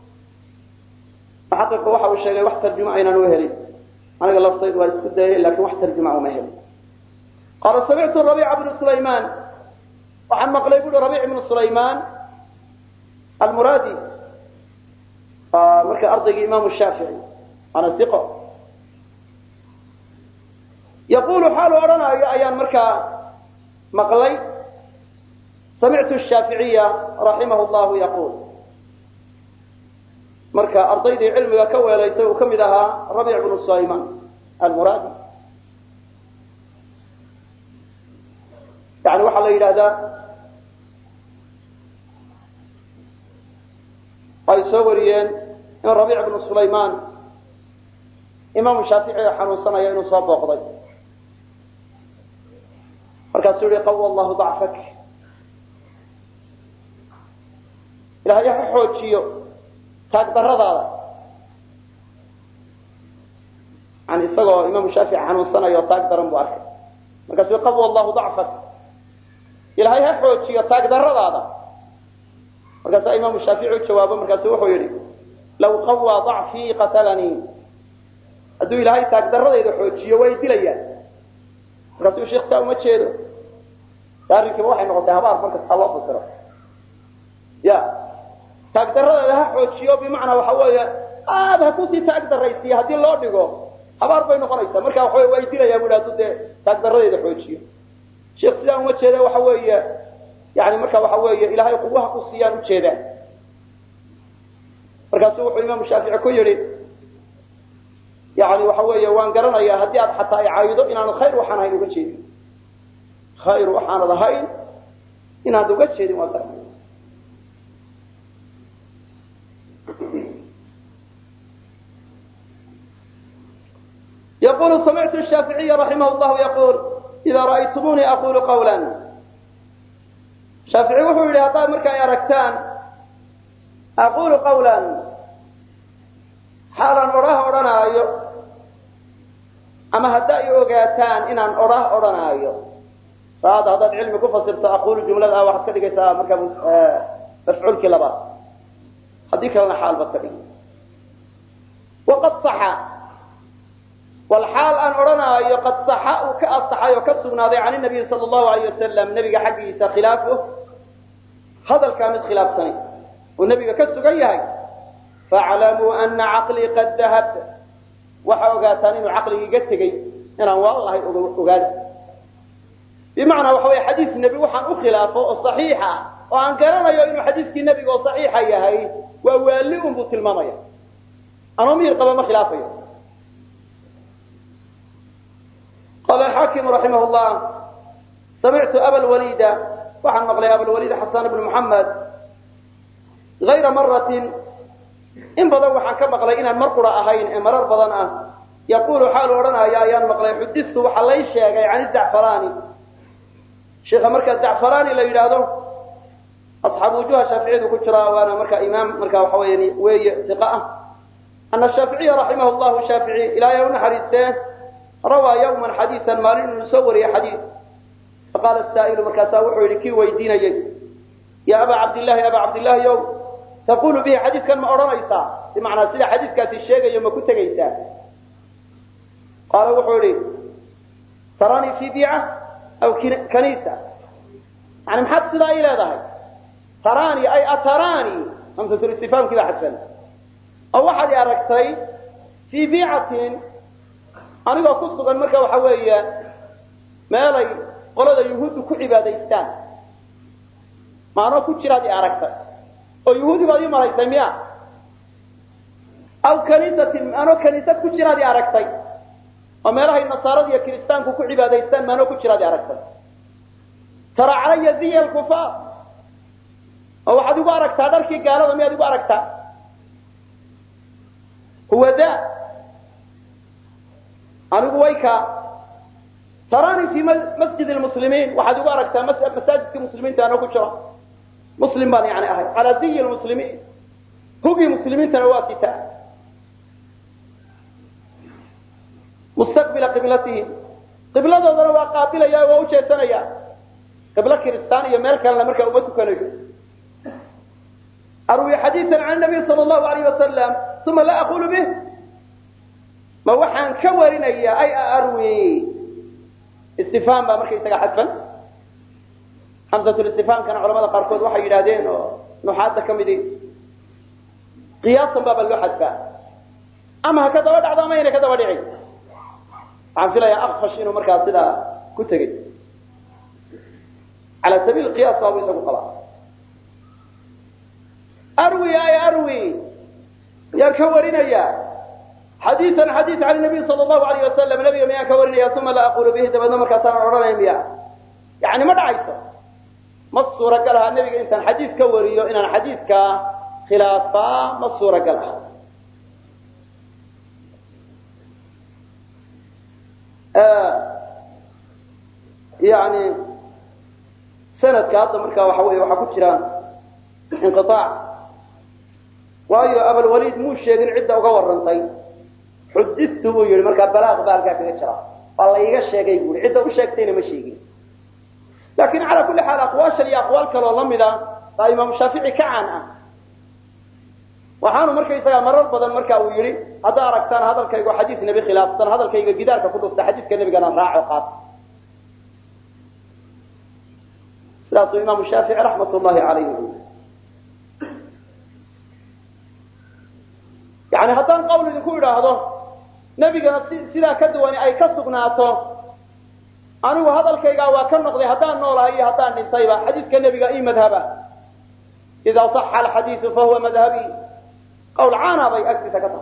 حقق وحى والشيء وحى ترجمة أين نوهري أنا قال الله صيد واسكت لكن وحى ترجمة ومهري قال سمعت الربيع بن سليمان وحن مقل يقول ربيع بن سليمان المرادي مركز أرضي إمام الشافعي أنا ثقة يقول حال أرنا أيان مركا مقلي samictu الshaaficiya raximah اllahu yaquul marka ardaydii cilmiga ka weelaysay uu ka mid ahaa rabic bnu sulayman almuraadi. yani waxaa la yidhahdaa ay soo wariyeen in rabic bnu sulayman imaamu shaaficiga xanuunsanaya inuu soo booqday, markaasuu yihi qawa allahu dacfak, ilahay ha xoojiyo taagdaradaada. yani isagoo imaamu shaafici xanuunsanayo taag daran buu arkay, markaasuu yihi qawa allahu dacfak, ilahay ha xoojiyo taagdaradaada. markaasaa imaamu shaafici u jawaabo, markaasu wuxuu yihi law qawaa dacfii qatalanii, hadduu ilaahay taagdaradayda xoojiyo way dilayaan. markaasuu sheekh taa uma jeedo, arrinkiiba waxay noqotay habaar markasta loo fasiro. ya taagdaradeeda ha xoojiyo bimacnaa waxa weeye aad ha kusii taagdaraysiiyo haddii loo dhigo habaar bay noqonaysaa. marka waxa wey way dilayaan bu hadduu dee taagdaradeeda xoojiyo. sheekh sidaa uma jeeda waxa weeye yani marka waxa weeye ilaahay quwaha ku siiyaan ujeedaan. markaasuu wuxuu imaamu shaafici ku yihi yani waxa weeye waan garanayaa haddii aad xataa ay caayido inaanu khayr waxaan ahayn uga jeedin, khayr waxaanad ahayn inaad uga jeedin waan garanaya. yaqulu samictu shaaficiya raximah llahu yaquul idaa ra'aytumuunii aqulu qawlan. shaafici wuxuu yidhi haddaad marka ay aragtaan aqulu qawlan xaalaan odhah odhanaayo, ama hadda ay ogaataan inaan odhah odhanaayo. saada haddaad cilmi ku fasirto aqulu jumlada ah waxaad ka dhigaysaa marka mafcuulkii labaad, haddii kalena xaal baad ka dhigi. waqad saxa, walxaal aan odhanaayo qad saxa uu ka asaxay oo ka sugnaaday can nabiyi sala allahu alayh wasalam, nebiga xaggiisa khilaafu hadalkaa mid khilaafsani uu nebiga ka sugan yahay. faaclamuu ana caqlii qad dahab, waxaa ogaataan inuu caqligii ga tegey, inaan waalahay ogaada. bimacnaa waxa wey xadiis nebi waxaan u khilaafo oo saxiixa oo aan garanayo inuu xadiiskii nebiga oo saxiixa yahay, waa waali un buu tilmaamaya, anoo miyir qaba ma khilaafayo. qala alxaakimu raximah llah samictu abalwalida, waxaan maqlay abalwalid xasan bnu muxamed hayra maratin, in badan waxaan ka maqlay inaan mar qura ahayn ee marar badan ah. yaqulu xaalu odhanaya ayaan maqlay xuditu waxaa lay sheegay can zacfarani, sheikha markaa zacfarani la yidhaahdo asxaabu wujuha shaaficiyadu ku jira, waana marka imaam marka waxa wey weeye iqa ah. ana shaaficiya raximah llahu shaafici ilaahay u naxariistee rawaa yawman xadiisan, maalin inuu soo wariyey xadiis. faqaala saa'ilu, markaasaa wuxuu yidhi kii weydiinayey ya aba cabdillahi, aba cabdillahi ow taqulu bihi, xadiiskan ma odhanaysaa, bimacnaa sida xadiiskaasi sheegayo ma ku tegaysaa? qaala wuxuu yihi taranii fi biica aw kaniisa, yani maxaad sidaa ii leedahay? taranii ay ataranii, hamsatulistifhaamkii baa xadfan. oo waxaad i aragtay fii biicatin, anigoo ku sugan marka waxa weeye meelay qolada yuhuuddu ku cibaadaystaan, maanoo ku jiraad i aragtay oo yuhuudi baad ii malaysay miya? aw kaniisatin, maanoo kaniisad ku jiraad i aragtay oo meelahay nasaarada iyo kiristaanku ku cibaadaystaan, maanoo ku jiraad i aragtay. tara calaya ziya alkufaar, oo waxaad igu aragtaa dharkii gaalada miyaad igu aragtaa? huwa da, anigu wayka. taranii fi masjid lmuslimiin, waxaad igu aragtaa masaajidkii muslimiinta anoo ku jira, muslim baan yani ahay. calaa ziyi lmuslimiin, hugii muslimiintana waa sitaa. mustaqbila qiblatihim, qibladoodana waa qaabilaya, waa u jeesanaya. qiblo kiristaan iyo meel kalena markaa uma tukanayo. arwi xadiian can nabiy sal llahu alayh wasalam uma laa aqulu bih, ma waxaan ka warinaya ay arwi, istifhaam baa markaysaga xadfan. hamsatulistifhaamkana culamada qaarkood waxay yidhahdeen oo nuxaadda ka midi qiyaasan baaba loo xadfaa, ama ha ka daba dhacdo ama ayna ka daba dhicin. waxaan filayaa akfash inuu markaa sidaa ku tegey. على سبيل القياس فهو يسوي قضاء. أروي يا أروي يا كورنا يا حديثا حديث عن النبي صلى الله عليه وسلم نبي يا كورنا يا ثم لا أقول به تبدأ مركز عرنا يا يعني ما دعيته ما الصورة قالها النبي أنت حديث كوري إن الحديث كخلافة ما الصورة قالها يعني سنة كهذا مركز وحوي وحكوت جيران انقطاع waayo abal waliid muu sheegin cidda uga warantay xudistu buu yiri marka balaaq baalka kaga jira walla iga sheegay buu cidda u sheegtayna ma sheegin laakiin ala kulli xaal aqwaasha iyo aqwaal kale oo lamida baa imaam shaafici ka caan ah waxaanu markay isaga marar badan marka uu yiri hada aragtaan hadalkaygu xadiis nabi khilaafsan hadalkayga gidaarka ku dhufta xadiiska nabigana raaco qaat sidaas imaam shaafici rahmatullahi alayhi يعني هذا القول اللي يقول هذا نبي قال سيدا كدواني أي كسبناته أنا وهذا الكيجا وكم نقضي هذا النور هي هذا النصيبة حديث كالنبي قال مذهبه إذا صح الحديث فهو مذهبي قول عانا ضي أكثر كتر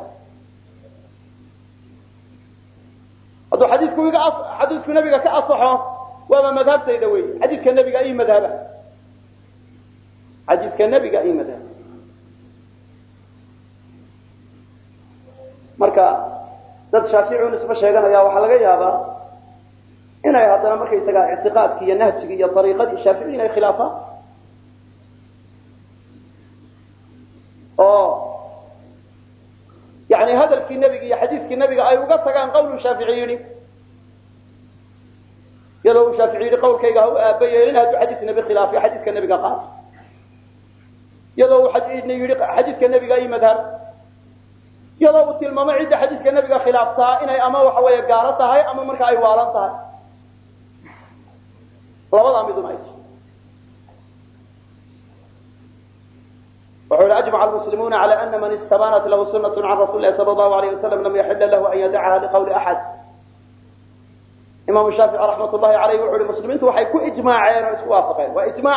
هذا حديث كويجا حديث كالنبي كأصحه وما مذهب سيدوي حديث كالنبي قال مذهبه حديث كالنبي قال مذهبه marka dad shaafici nisba sheeganaya waxa laga yaabaa inay hadana markay isaga i'tiqaadki iyo nahjiga iyo tariiqadii shaafici inay khilaafa oo yani hadalkii nabiga iyo xadiiskii nabiga ay uga tagaan qowlu shaafici yadoo shaafici qowlkayga uu aabayeelin hadu xadiis nabi khilaafi xadiiska nabiga qaad yadoo xadiiska nabiga ay madhab yadoo tilmaamo cid xadiiska nabiga khilaaftaa inay ama waxa weeye gaaro tahay ama marka ay waalan tahay labada midun ay وحول أجمع المسلمون على أن من استبانت له سنة عن رسول الله صلى الله عليه وسلم لم يحل له أن يدعها لقول أحد إمام الشافعي رحمة الله عليه وحول المسلمين وحيكون إجماعين وإسوافقين وإجماع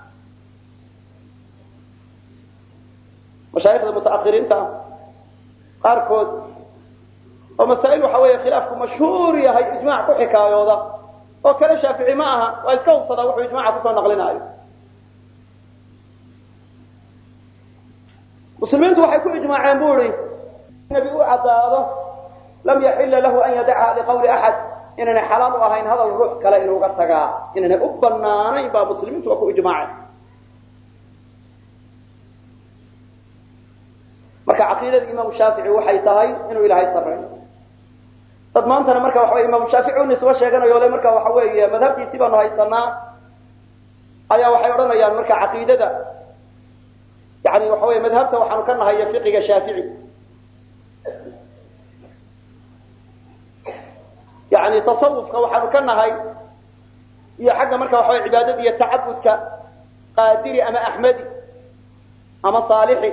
مشايخ المتأخرين qaarkood oo masaa'il waxa weeye khilaafku mashhuur yahay ijmaac ku xikaayooda oo kale shaafici ma aha waa iska hubsada wuxuu ijmaaca ku soo naqlinayo muslimiintu waxay ku ijmaaceen buuri nabi uu cadaado lam yaxilla lahu an yadaca liqawli ahad inana xalaal u ahayn hadal ruux kale inuu ka tagaa inana u banaanayn baa muslimiintu ku ijmaaceen marka aqeedada imaam shaafici waxay tahay inuu ilaahay sareeyo dad maantana marka waxa imaam shaafici uu nisba sheeganayo le marka waxa weeye madhabtiisa baan haysanaa ayaa waxay oranayaan marka aqeedada yani waxa weeye madhabta waxaanu ka nahay fiqiga shaafici yani tasawufka waxaanu ka nahay iyo xagga marka waxa weeye cibaadada iyo ta'abbudka qaadiri ama ahmadi ama saalixi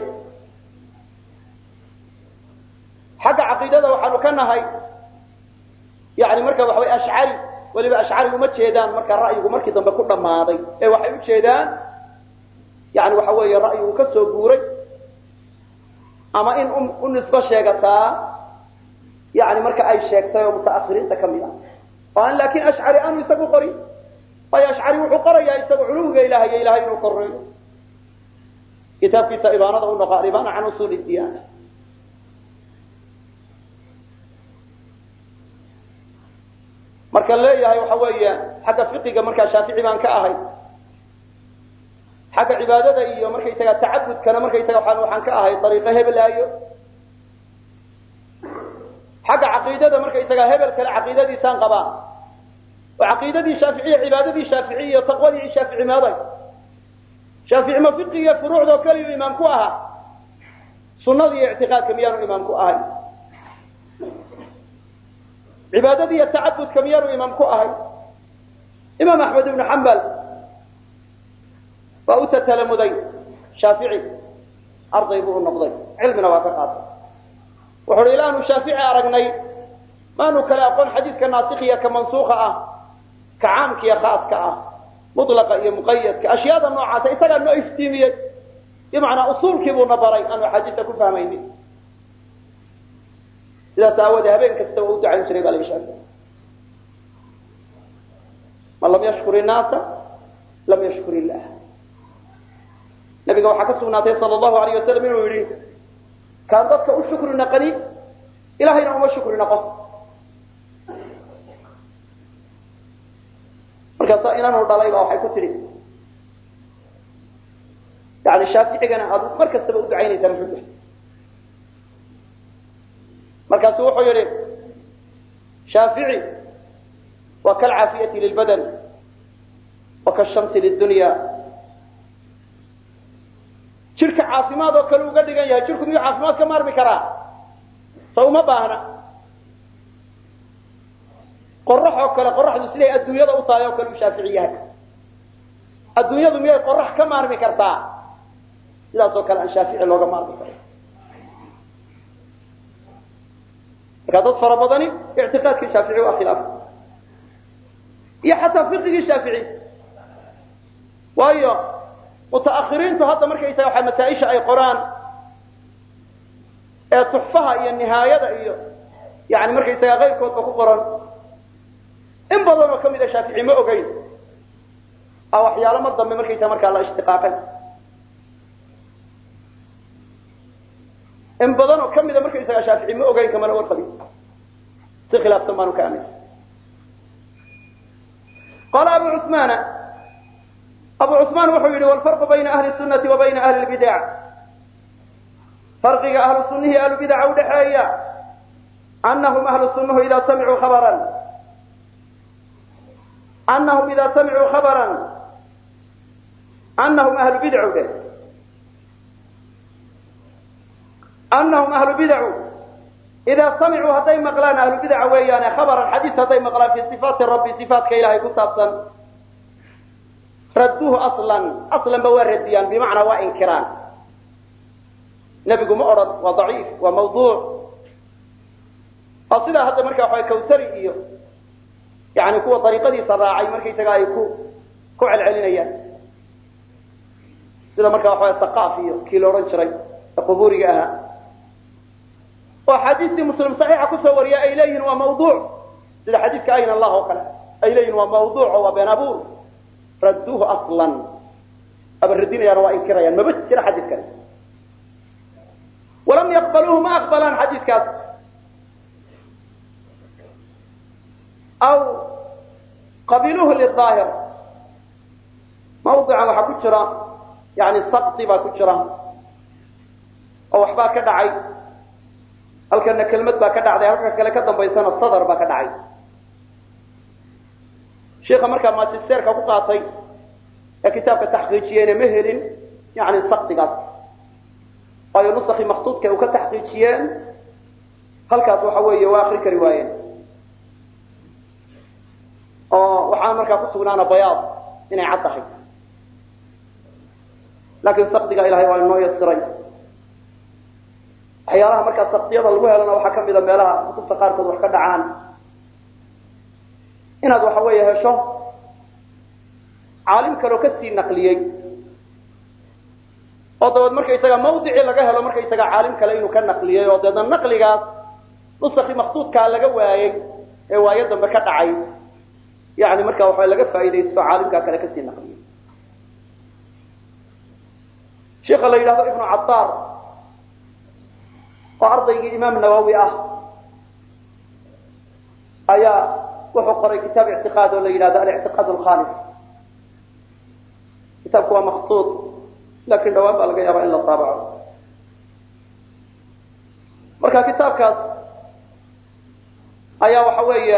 حاجة عقيدة وحنو كنا هاي يعني مركب وحوي أشعري واللي بأشعري وما تشيدان مركب رأيه ومركب ضم بكل ماضي إيه وحوي تشيدان يعني وحوي رأيه وكسر جوري أما إن نسبة شيء يعني مركب أي شيء تيو متأخرين تكملها وأن لكن أشعري أن يسبوا قري أي أشعري وحقري يسبوا علوه إلهي وقري كتاب في سائبانة ونقاربان عن أصول الديانة marka leeyahay waxa weeye xagga fiqiga marka shaafici baan ka ahay xagga cibaadada iyo marka isaga ta'abbudkana marka isaga waxaan ka ahay dariiqo hebelaayo xagga aqeedada marka isaga hebel kale aqeedadiisan qaba oo aqeedadii shaafici cibaadadii shaafici iyo taqwadii shaafici maaday shaafici ma fiqiga furuucda kale imaam ku aha sunnadii i'tiqaadka miyaan imaam ku ahay عبادتي التعبد كم يروي إمام كؤهي إمام أحمد بن حنبل فأوت التلمذي شافعي أرض يبوه النقضي علمنا وافقاته وحريلان الشافعي أرقني ما نكلا أقول حديث كناسخية كمنسوخة كعامك يا خاص كأه mutlaqa iyo muqayadka ashyaada noocaasa isagaa noo iftiimiyey bimacnaa usuulkii buuna baray aanu axaadiista ku fahmaynin sidaas aawoodee habeen kastaba u ducayn jiray baa laga sheegay man lam yashkur innaasa lam yashkur illah nabiga waxaa ka sugnaatay sala allahu alayh wasalam inuu yidhi kaan dadka u shukri naqani ilahayna uma shukri naqo markaasaa inaanu dhalay baa waxay ku tidhi yani shaaficigana aad mar kastaba u ducaynaysaa muxuu yahay markaasuu wuxuu yihi shaafici waa kalcaafiyati lilbadan wa kashamsi lidunya jirka caafimaad oo kale uga dhigan yahay jirku miyuu caafimaad ka maarmi karaa soo uma baahna qorax oo kale qoraxdu siday adduunyada u tahay oo kale u shaafici yahay adduunyadu miyay qorax ka maarmi kartaa sidaas oo kale aan shaafici looga maarmi karo marka dad fara badani ictiqaadkii shaafici waa khilaaf iyo xataa fiqigii shaafici waayo mutaakhiriintu hadda markaysaga waxa masaaisha ay qoraan ee tuxfaha iyo nihaayada iyo yani markaysaga qaybkoodba ku qoran in badan oo kamid a shaafici ma ogeyn waxyaalo mar dambe markaysaga markaa la ishtiqaaqay in badan oo kamida markaysaga shaafici ma ogeyn kamana warqabi si khilaafsan baanu ka aaminsan qala abu cuثmaan wuxuu yihi wlfarqu bayna ahli الsunati wa bayna ahli اlbidac farqiga ahlu sunihi ahlu bidaca udhaxeeya anahum ahlu sunahu ida samicuu khabaran anahum ida samicuu khabaran anahum ahlu bidcu de anahum ahlu bidcu ida samicuu hadday maqlaan ahlu bidaca weeyaane khabaran xadiis hadday maqlaan fi sifaati rabbi sifaatka ilahay ku saabsan radduuhu aslanba waa radiyaan bimacnaa waa inkiraan nebigu ma odhan waa daciif waa mawduuc oo sidaa hadda markaa waxa kawsari iyo yani kuwa dariiqadiisa raacay markaysaga ay ku celcelinayaan sida markaa waxa saqaaf iyo kii la odhan jiray ee qubuuriga ahaa oo xadiistii muslim saxiixa kusoo wariya ay leeyihiin waa mawduuc sida xadiiska ayna allah oo kale ay leeyihin waa mawduuc oo waa been abuur radduuhu aslan aba radinayaana waa inkirayaan maba jira xadiidkani walam yaqbaluuhu ma aqbalaan xadiidkaas aw qabiluuhu lidaahir mawdican waxaa ku jira yani sakti baa ku jira oo waxbaa ka dhacay halkana kelmad baa ka dhacday halka kale ka dambaysana sadar baa ka dhacay sheekha markaa magisterka ku qaatay ee kitaabka taxqiijiyeyna ma helin yani saktigaas waayo nusakii maktuudka u ka taxqiijiyeen halkaas waxa weeye waa akri kari waayeen oo waxaan markaa ku sugnaana bayaad inay cad tahay laakiin saktiga ilahay waa inoo yasiray waxyaalaha markaa saktiyada lagu helana waxaa kamida meelaha kutubta qaarkood wax ka dhacaan inaad waxa weeye hesho caalim kaloo kasii naqliyey oo dabeed markaysaga mawdicii laga helo markaysaga caalim kale inuu ka naqliyey oo dabeedna naqligaas nusakii maktuudkaa laga waayey ee waayo dambe ka dhacay yani markaa waxa laga faaidaysto caalimkaa kale kasii naqliyey sheikha la yidhahdo ibnu cattaar oo ardaygii imaam nawowi ah ayaa wuxuu qoray kitaab ictiqaad oo la yidhahdo alictiqaad alkhalis kitaabku waa maktuud lakin dhawaan baa laga yaabaa in la taabaco marka kitaabkaas ayaa waxa weeye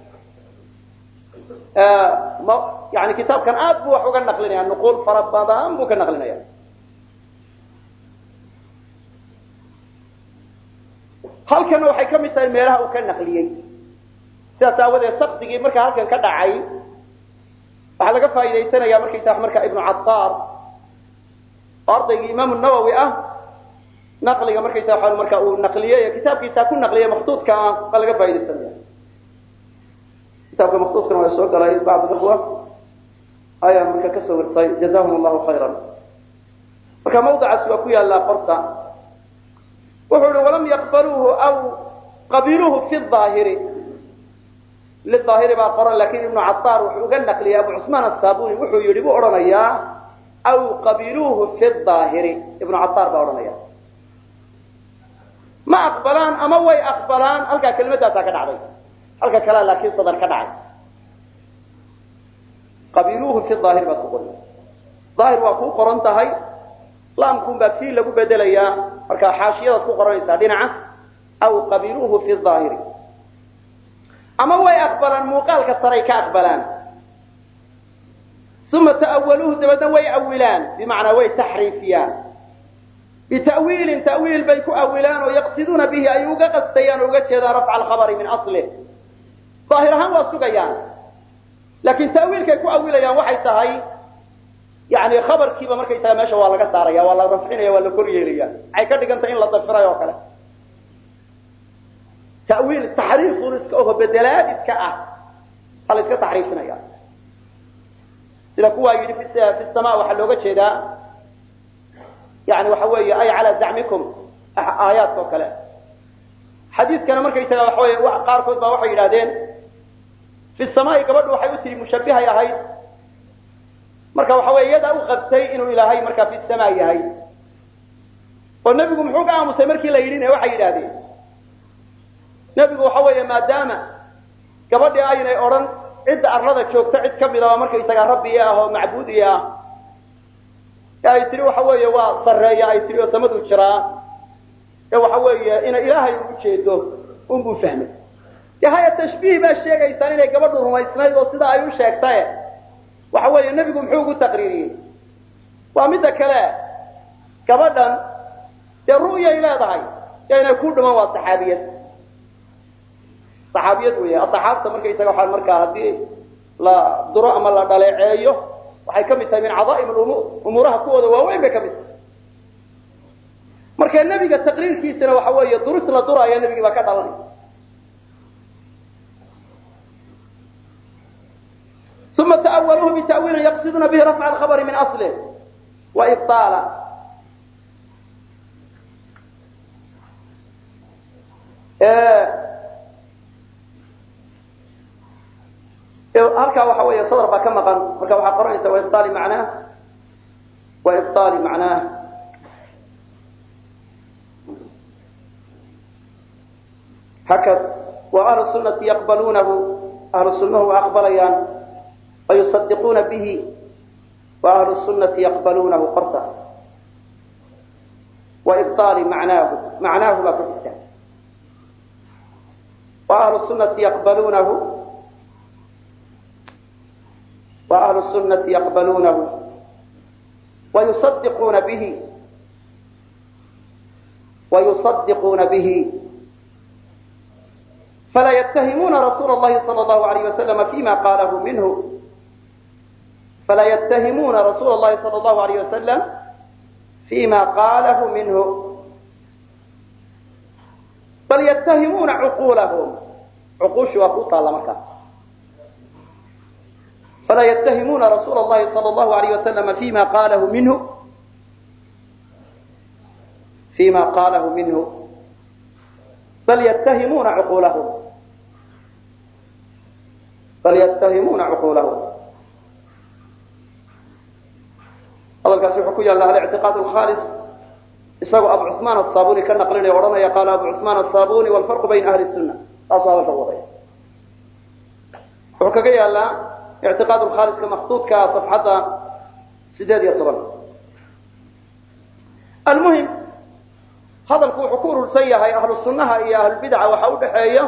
yani kitaabkan aad buu wax uga naqlinaya nuquul fara badan buu ka naqlinaya halkana waxay ka mid tahay meelaha uu ka naqliyey sidaas aawadeed sakdigii markaa halkan ka dhacay waxaa laga faaidaysanaya markaysa markaa ibnu cattaar oo ardaygii imaamu nawowi ah naqliga markaysa waa marka uu naqliyey ee kitaabkiisa ku naqliyay maktuudka baa laga faaidaysanaya kitaabka maktuudkana waa soo galay bacd ikhwa ayaa marka ka soo wartay jazaahum allahu khayran marka mawdacaas waa ku yaallaa qorta wuxuu yihi walam yaqbaluuhu aw qabiluuhu fi aahiri liaahiri baa qoran laakiin ibnu cataar wuxuu uga naqliyay abu cusmaan asaabuni wuxuu yidhi buu odhanayaa aw qabiluuhu fi aahiri ibnu cataar baa odhanaya ma aqbalaan ama way aqbalaan halkaa kelmadaasaa ka dhacday halka kalea laakiin sadar ka dhacay qabiluuhu fi aahir baad ku qoran aahir waa kuu qoran tahay laamkun baa kii lagu bedelayaa markaa xaashiyadaad ku qoranaysaa dhinaca aw qabiluuhu fi aahiri ama way aqbalaan muuqaalka saray ka aqbalaan uma ta'awaluuhu dabeedna way awilaan bimacnaa way taxriifiyaan bita'wiilin ta'wiil bay ku awilaan oo yaqsiduuna bihi ay uga qastayaan oo uga jeedaan rafca alkhabari min aslih daahir ahaan waa sugayaan laakiin ta'wiilkay ku awilayaan waxay tahay yani khabarkiiba markaysaga meesha waa laga saaraya waa la rafcinaya waa la kor yeelaya waxay ka dhigantay in la dafiray oo kale ta'wiil taxriifun iska oho bedelaad iska ah ha la iska taxriifinaya sida kuwaa yidhi fi samaa waxaa looga jeedaa yani waxa weeye ay calaa zacmikum aayaadka oo kale xadiidkana markaysaga waxa wey qaarkood baa waxay yidhahdeen fi samaai gabadhu waxay u tihi mushabbihay ahayd marka waxa wey iyadaa u qabtay inuu ilaahay markaa fi samaa yahay oo nebigu muxuu ka aamusay markii la yidhin waxay yidhahdeen nebigu waxa weeye maadaama gabadhii aynay odhan cidda arlada joogta cid ka midaba markaysaga rabbiya ah oo macbuudiya ah ay tihi waxa weeye waa sarreeya ay tihi oo samadu jiraa ee waxa weeye inay ilaahay ugu jeedo unbuu fahmay dee haya tashbiih baa sheegaysaan inay gabadhu rumaysnayd oo sidaa ay u sheegtae waxa weeye nebigu muxuu ugu taqriiriyey waa midda kale gabadhan dee ru'yay leedahay ee inay ku dhiman waa saxaabiyad saxaabiyad weeye asxaabta markaysaga waxaa markaa haddii la duro ama la dhaleeceeyo waxay ka mid tahay min cadaa'im lumuur umuuraha kuwooda waaweyn bay ka mid tahay marka nebiga taqriirkiisana waxa weeye duris la duraayo nebigii baa ka dhalanay uma ta'awaluuhu bita'wiilin yaqsiduuna bihi rafca alkhabari min aslih wa ibtaala halkaa waxa weeye sadr baa ka maqan marka waxaa qoranaysa waibtaali macnaah hakad wa ahlu sunnati yaqbaluunahu ahlu sunnahu waa aqbalayaan wayusadiquuna bihi wa ahlu sunnati yaqbaluunahu qorta waibtaali macnaahu baa ku jirta wa ahlu sunnati yaqbaluunahu وأهل السنة يقبلونه ويصدقون به فلا يتهمون رسول الله صلى الله عليه وسلم فيما قاله منه بل يتهمون عقولهم عقوش وقوطا لمكة فلا يتهمون رسول الله صلى الله عليه وسلم فيما قاله منه بل يتهمون عقولهم hadalkaasi wuxuu ku yaalla alictiqaad alkhaalis isagoo abu cuثmaan aلصaabuni ka naqlinaya odhanaya qaala abu cuثmaan aلصaabuni wاlfarqu bayna ahli الsuna taasuu hadalka wadaya wuxuu kaga yaallaa اعtiqاad khاaliska mktuudka صفxadda 18 almuhim hadalku wuxuu ku urursan yahay ahlu sunaha iyo ahlulbidca waxa u dhaxeeya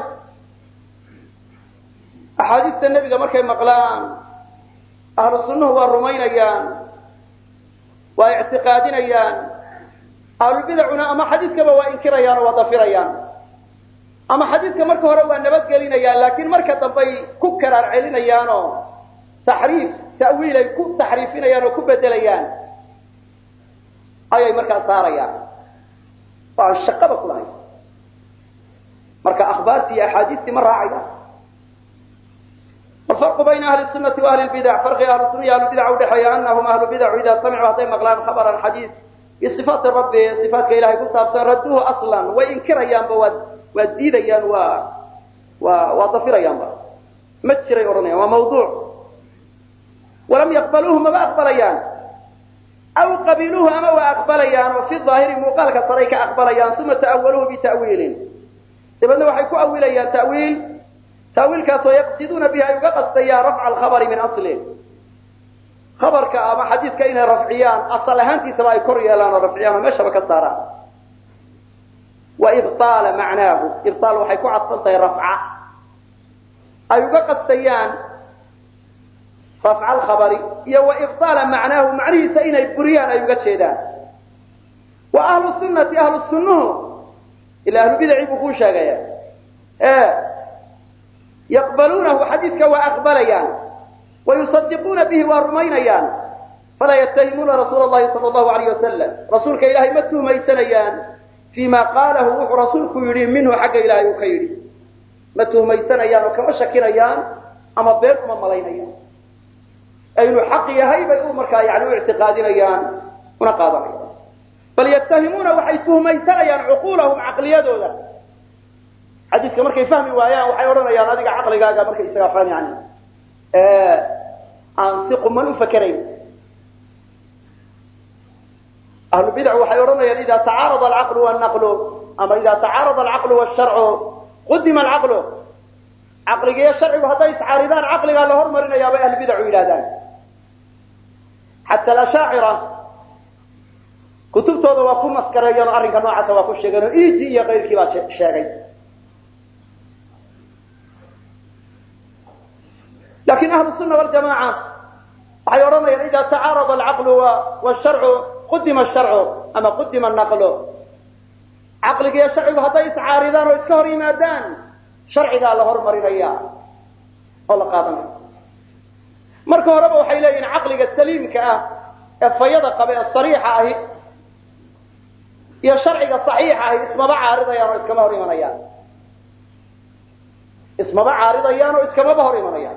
axaadiista nebiga markay maqlaan ahlu sunuhu waa rumaynayaan waa ictiqaadinayaan ahlulbidacuna ama xadiidkaba waa inkirayaan oo waa dafirayaan ama xadiidka marka hore waa nabadgelinayaan laakiin marka dambay ku karaar celinayaanoo taxriif ta'wiil ay ku taxriifinayaan oo ku bedelayaan ayay markaa saarayaan oo aan shaqaba ku lahayn marka akhbaartii iyo axaadiistii ma raacayaan bal والفرق بين أهل السنة وأهل البدع فرق أهل السنة وأهل البدع ودحيا أنهم أهل البدع إذا سمعوا هذين مقلان خبرا حديث بصفات الرب صفات إلهي كسابسا ردوه أصلا وإنكر أيام وديد أيام وضفر أيام متشر يورنيا وموضوع ولم يقبلوه ما أقبل أيام أو قبلوه أما وأقبل أيام وفي الظاهر مقالك الطريق أقبل أيام ثم تأولوه بتأويل تبنوا وحيكو أول أيام تأويل كاسو يقصدون بها يقصديا رفع الخبر من أصله خبر كأما حديث كإن رفعيان أصل هانتي سواء كوريا لنا رفعيان ما شبك الصارا وإبطال معناه إبطال وحيكو عطلتي رفع أي يقصديان رفع الخبر يو إبطال معناه معنيه سئين يبريان أي يقصدان وأهل السنة أهل السنة إلى أهل البدع بكون شاقيا يقبلونه حديثك وأقبليان ويصدقون به ورمينيان فلا يتهمون رسول الله صلى الله عليه وسلم رسولك إلهي متهم ميسنيان فيما قاله رسولك يريد منه حق إلهي وخيري متهم ميسنيان وكما شكينيان أما بيركم ملينيان أين حق يهي بأمرك يعني اعتقادينيان ونقاضينيان بل يتهمون وحيثهم ميسنيان عقولهم عقلية حديث كمرك يفهم وياه وحيورنا يا نادي عقل جاء مرك يسقفان يعني أنسق من فكرين أهل البدع وحيورنا يعني إذا تعارض العقل والنقل أما إذا تعارض العقل والشرع قدم العقل عقل جاء الشرع وهذا يسعاردان عقل قال له مرنا يا أهل البدع ويلادان حتى الأشاعرة كتبت هذا وكم مسكريان أرنك نوع سوا كل شيء إيجي يا غير كذا شيء لكن أهل السنة والجماعة حيرنا إذا تعارض العقل والشرع قدم الشرع أما قدم النقل عقل يا شرع هذا يسعاردان ويتكهر يمادان شرع ذا الله مريريا والله قادم مركو ربو حيلين عقل السليم فيض قبل الصريحة هي يا شرع الصحيحة اسم بعارض يا رئيس كما هو ريمانيان اسم بعارض يا رئيس كما هو ريمانيان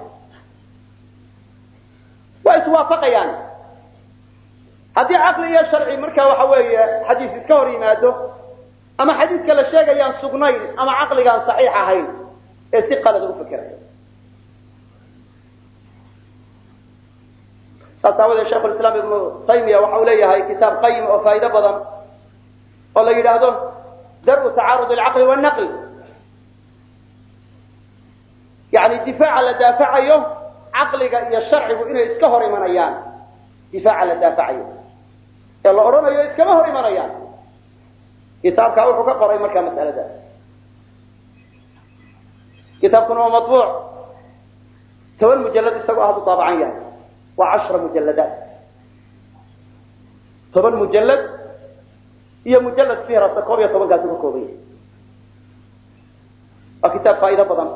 وإسوافقيان هذه عقلية شرعي مركا وحوية حديث إسكوري ماده أما حديث كلا شيء يان سقنين أما عقلي كان صحيحة هاي الثقة لدو فكرة سأساوذ الشيخ الإسلام ابن تيمية وحوليه هاي كتاب قيم وفائدة بدن والله يلاده درء تعارض العقل والنقل يعني دفاع على دافعيه عقلك يا الشرع إنه إسكهر منيان دفاع على دافعيه يلا أرونا يا إسكهر منيان كتاب كأوحك قرأي مركا مسألة داس كتاب كنه مطبوع سوى المجلد استقوى هذا طابعا يعني و10 مجلدات طبعا مجلد هي مجلد فيها رأس كوبية طبعا قاسمة كوبية وكتاب فائدة بضم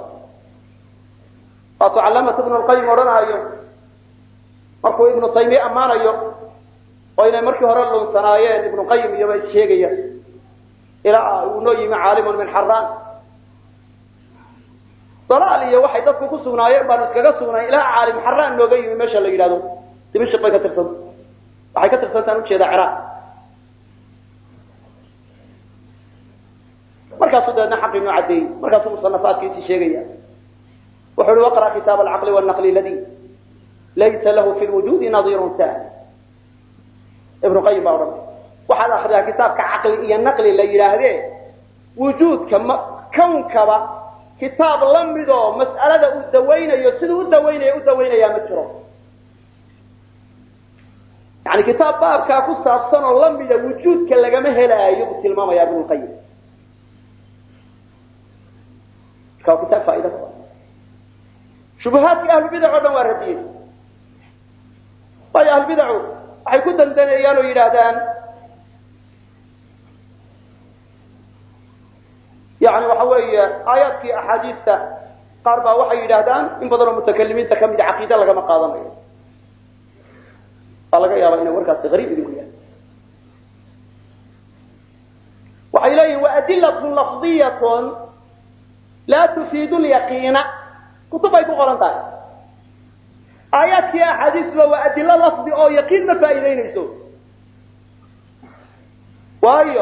علامة ابن القيم ورنا أيوم مركو ابن تيمية أمان أيوم وإن مركو هرلون سنايين ابن القيم يبقى الشيقية إلى ونوي معالم من حران ضلالي waxay dadku ku sugnaayeen baan iskaga sugnay ilaa caalim xaraan looga yimi meesha la yiraahdo dimashq bay ka tirsan waxay ka tirsantaan u jeeda Ciraaq markaas uu dadna xaqi inuu cadeey markaas uu musanafaadkiisa sheegaya wuxuu waqra kitab al-aql wal-naql alladhi laysa lahu fi al-wujud nadhir thani ibn qayyim bawrad waxa akhriya kitabka aqli iyo naqli la yiraahdee wujudka kawnkaba كتاب لمدو مسألة الدوينة يسدو الدوينة ما جرو يعني كتاب باب كاكوستا أفصنا لمدو وجود كاللغة مهلا يبطل ماما يا ابن القيم كتاب فائدة شبهات أهل البدع والمواردين طيب أهل البدع حيكون دندن إيانو يرادان يعني وحوي آيات في أحاديث قاربة وحي يدهدان إن بدروا متكلمين تكمل عقيدة لك ما قاضنا قال لك يا رب إنه وركاس غريب يقول وإليه وأدلة لفظية لا تفيد اليقين كتب يقول غلطان aayaadkii axaadiisba waa adilo lafdi oo yaqiin ma faa'iidaynayso waayo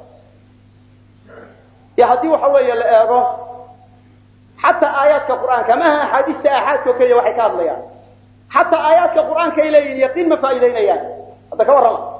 haddii waxa weeye la eego xataa aayaadka qur'aanka maaha axaadiista aaxaadka oo keliya waxay ka hadlayaan xataa aayaadka qur'aanka ay leeyihiin yaqiin ma faa'iidaynayaan hadda ka warrama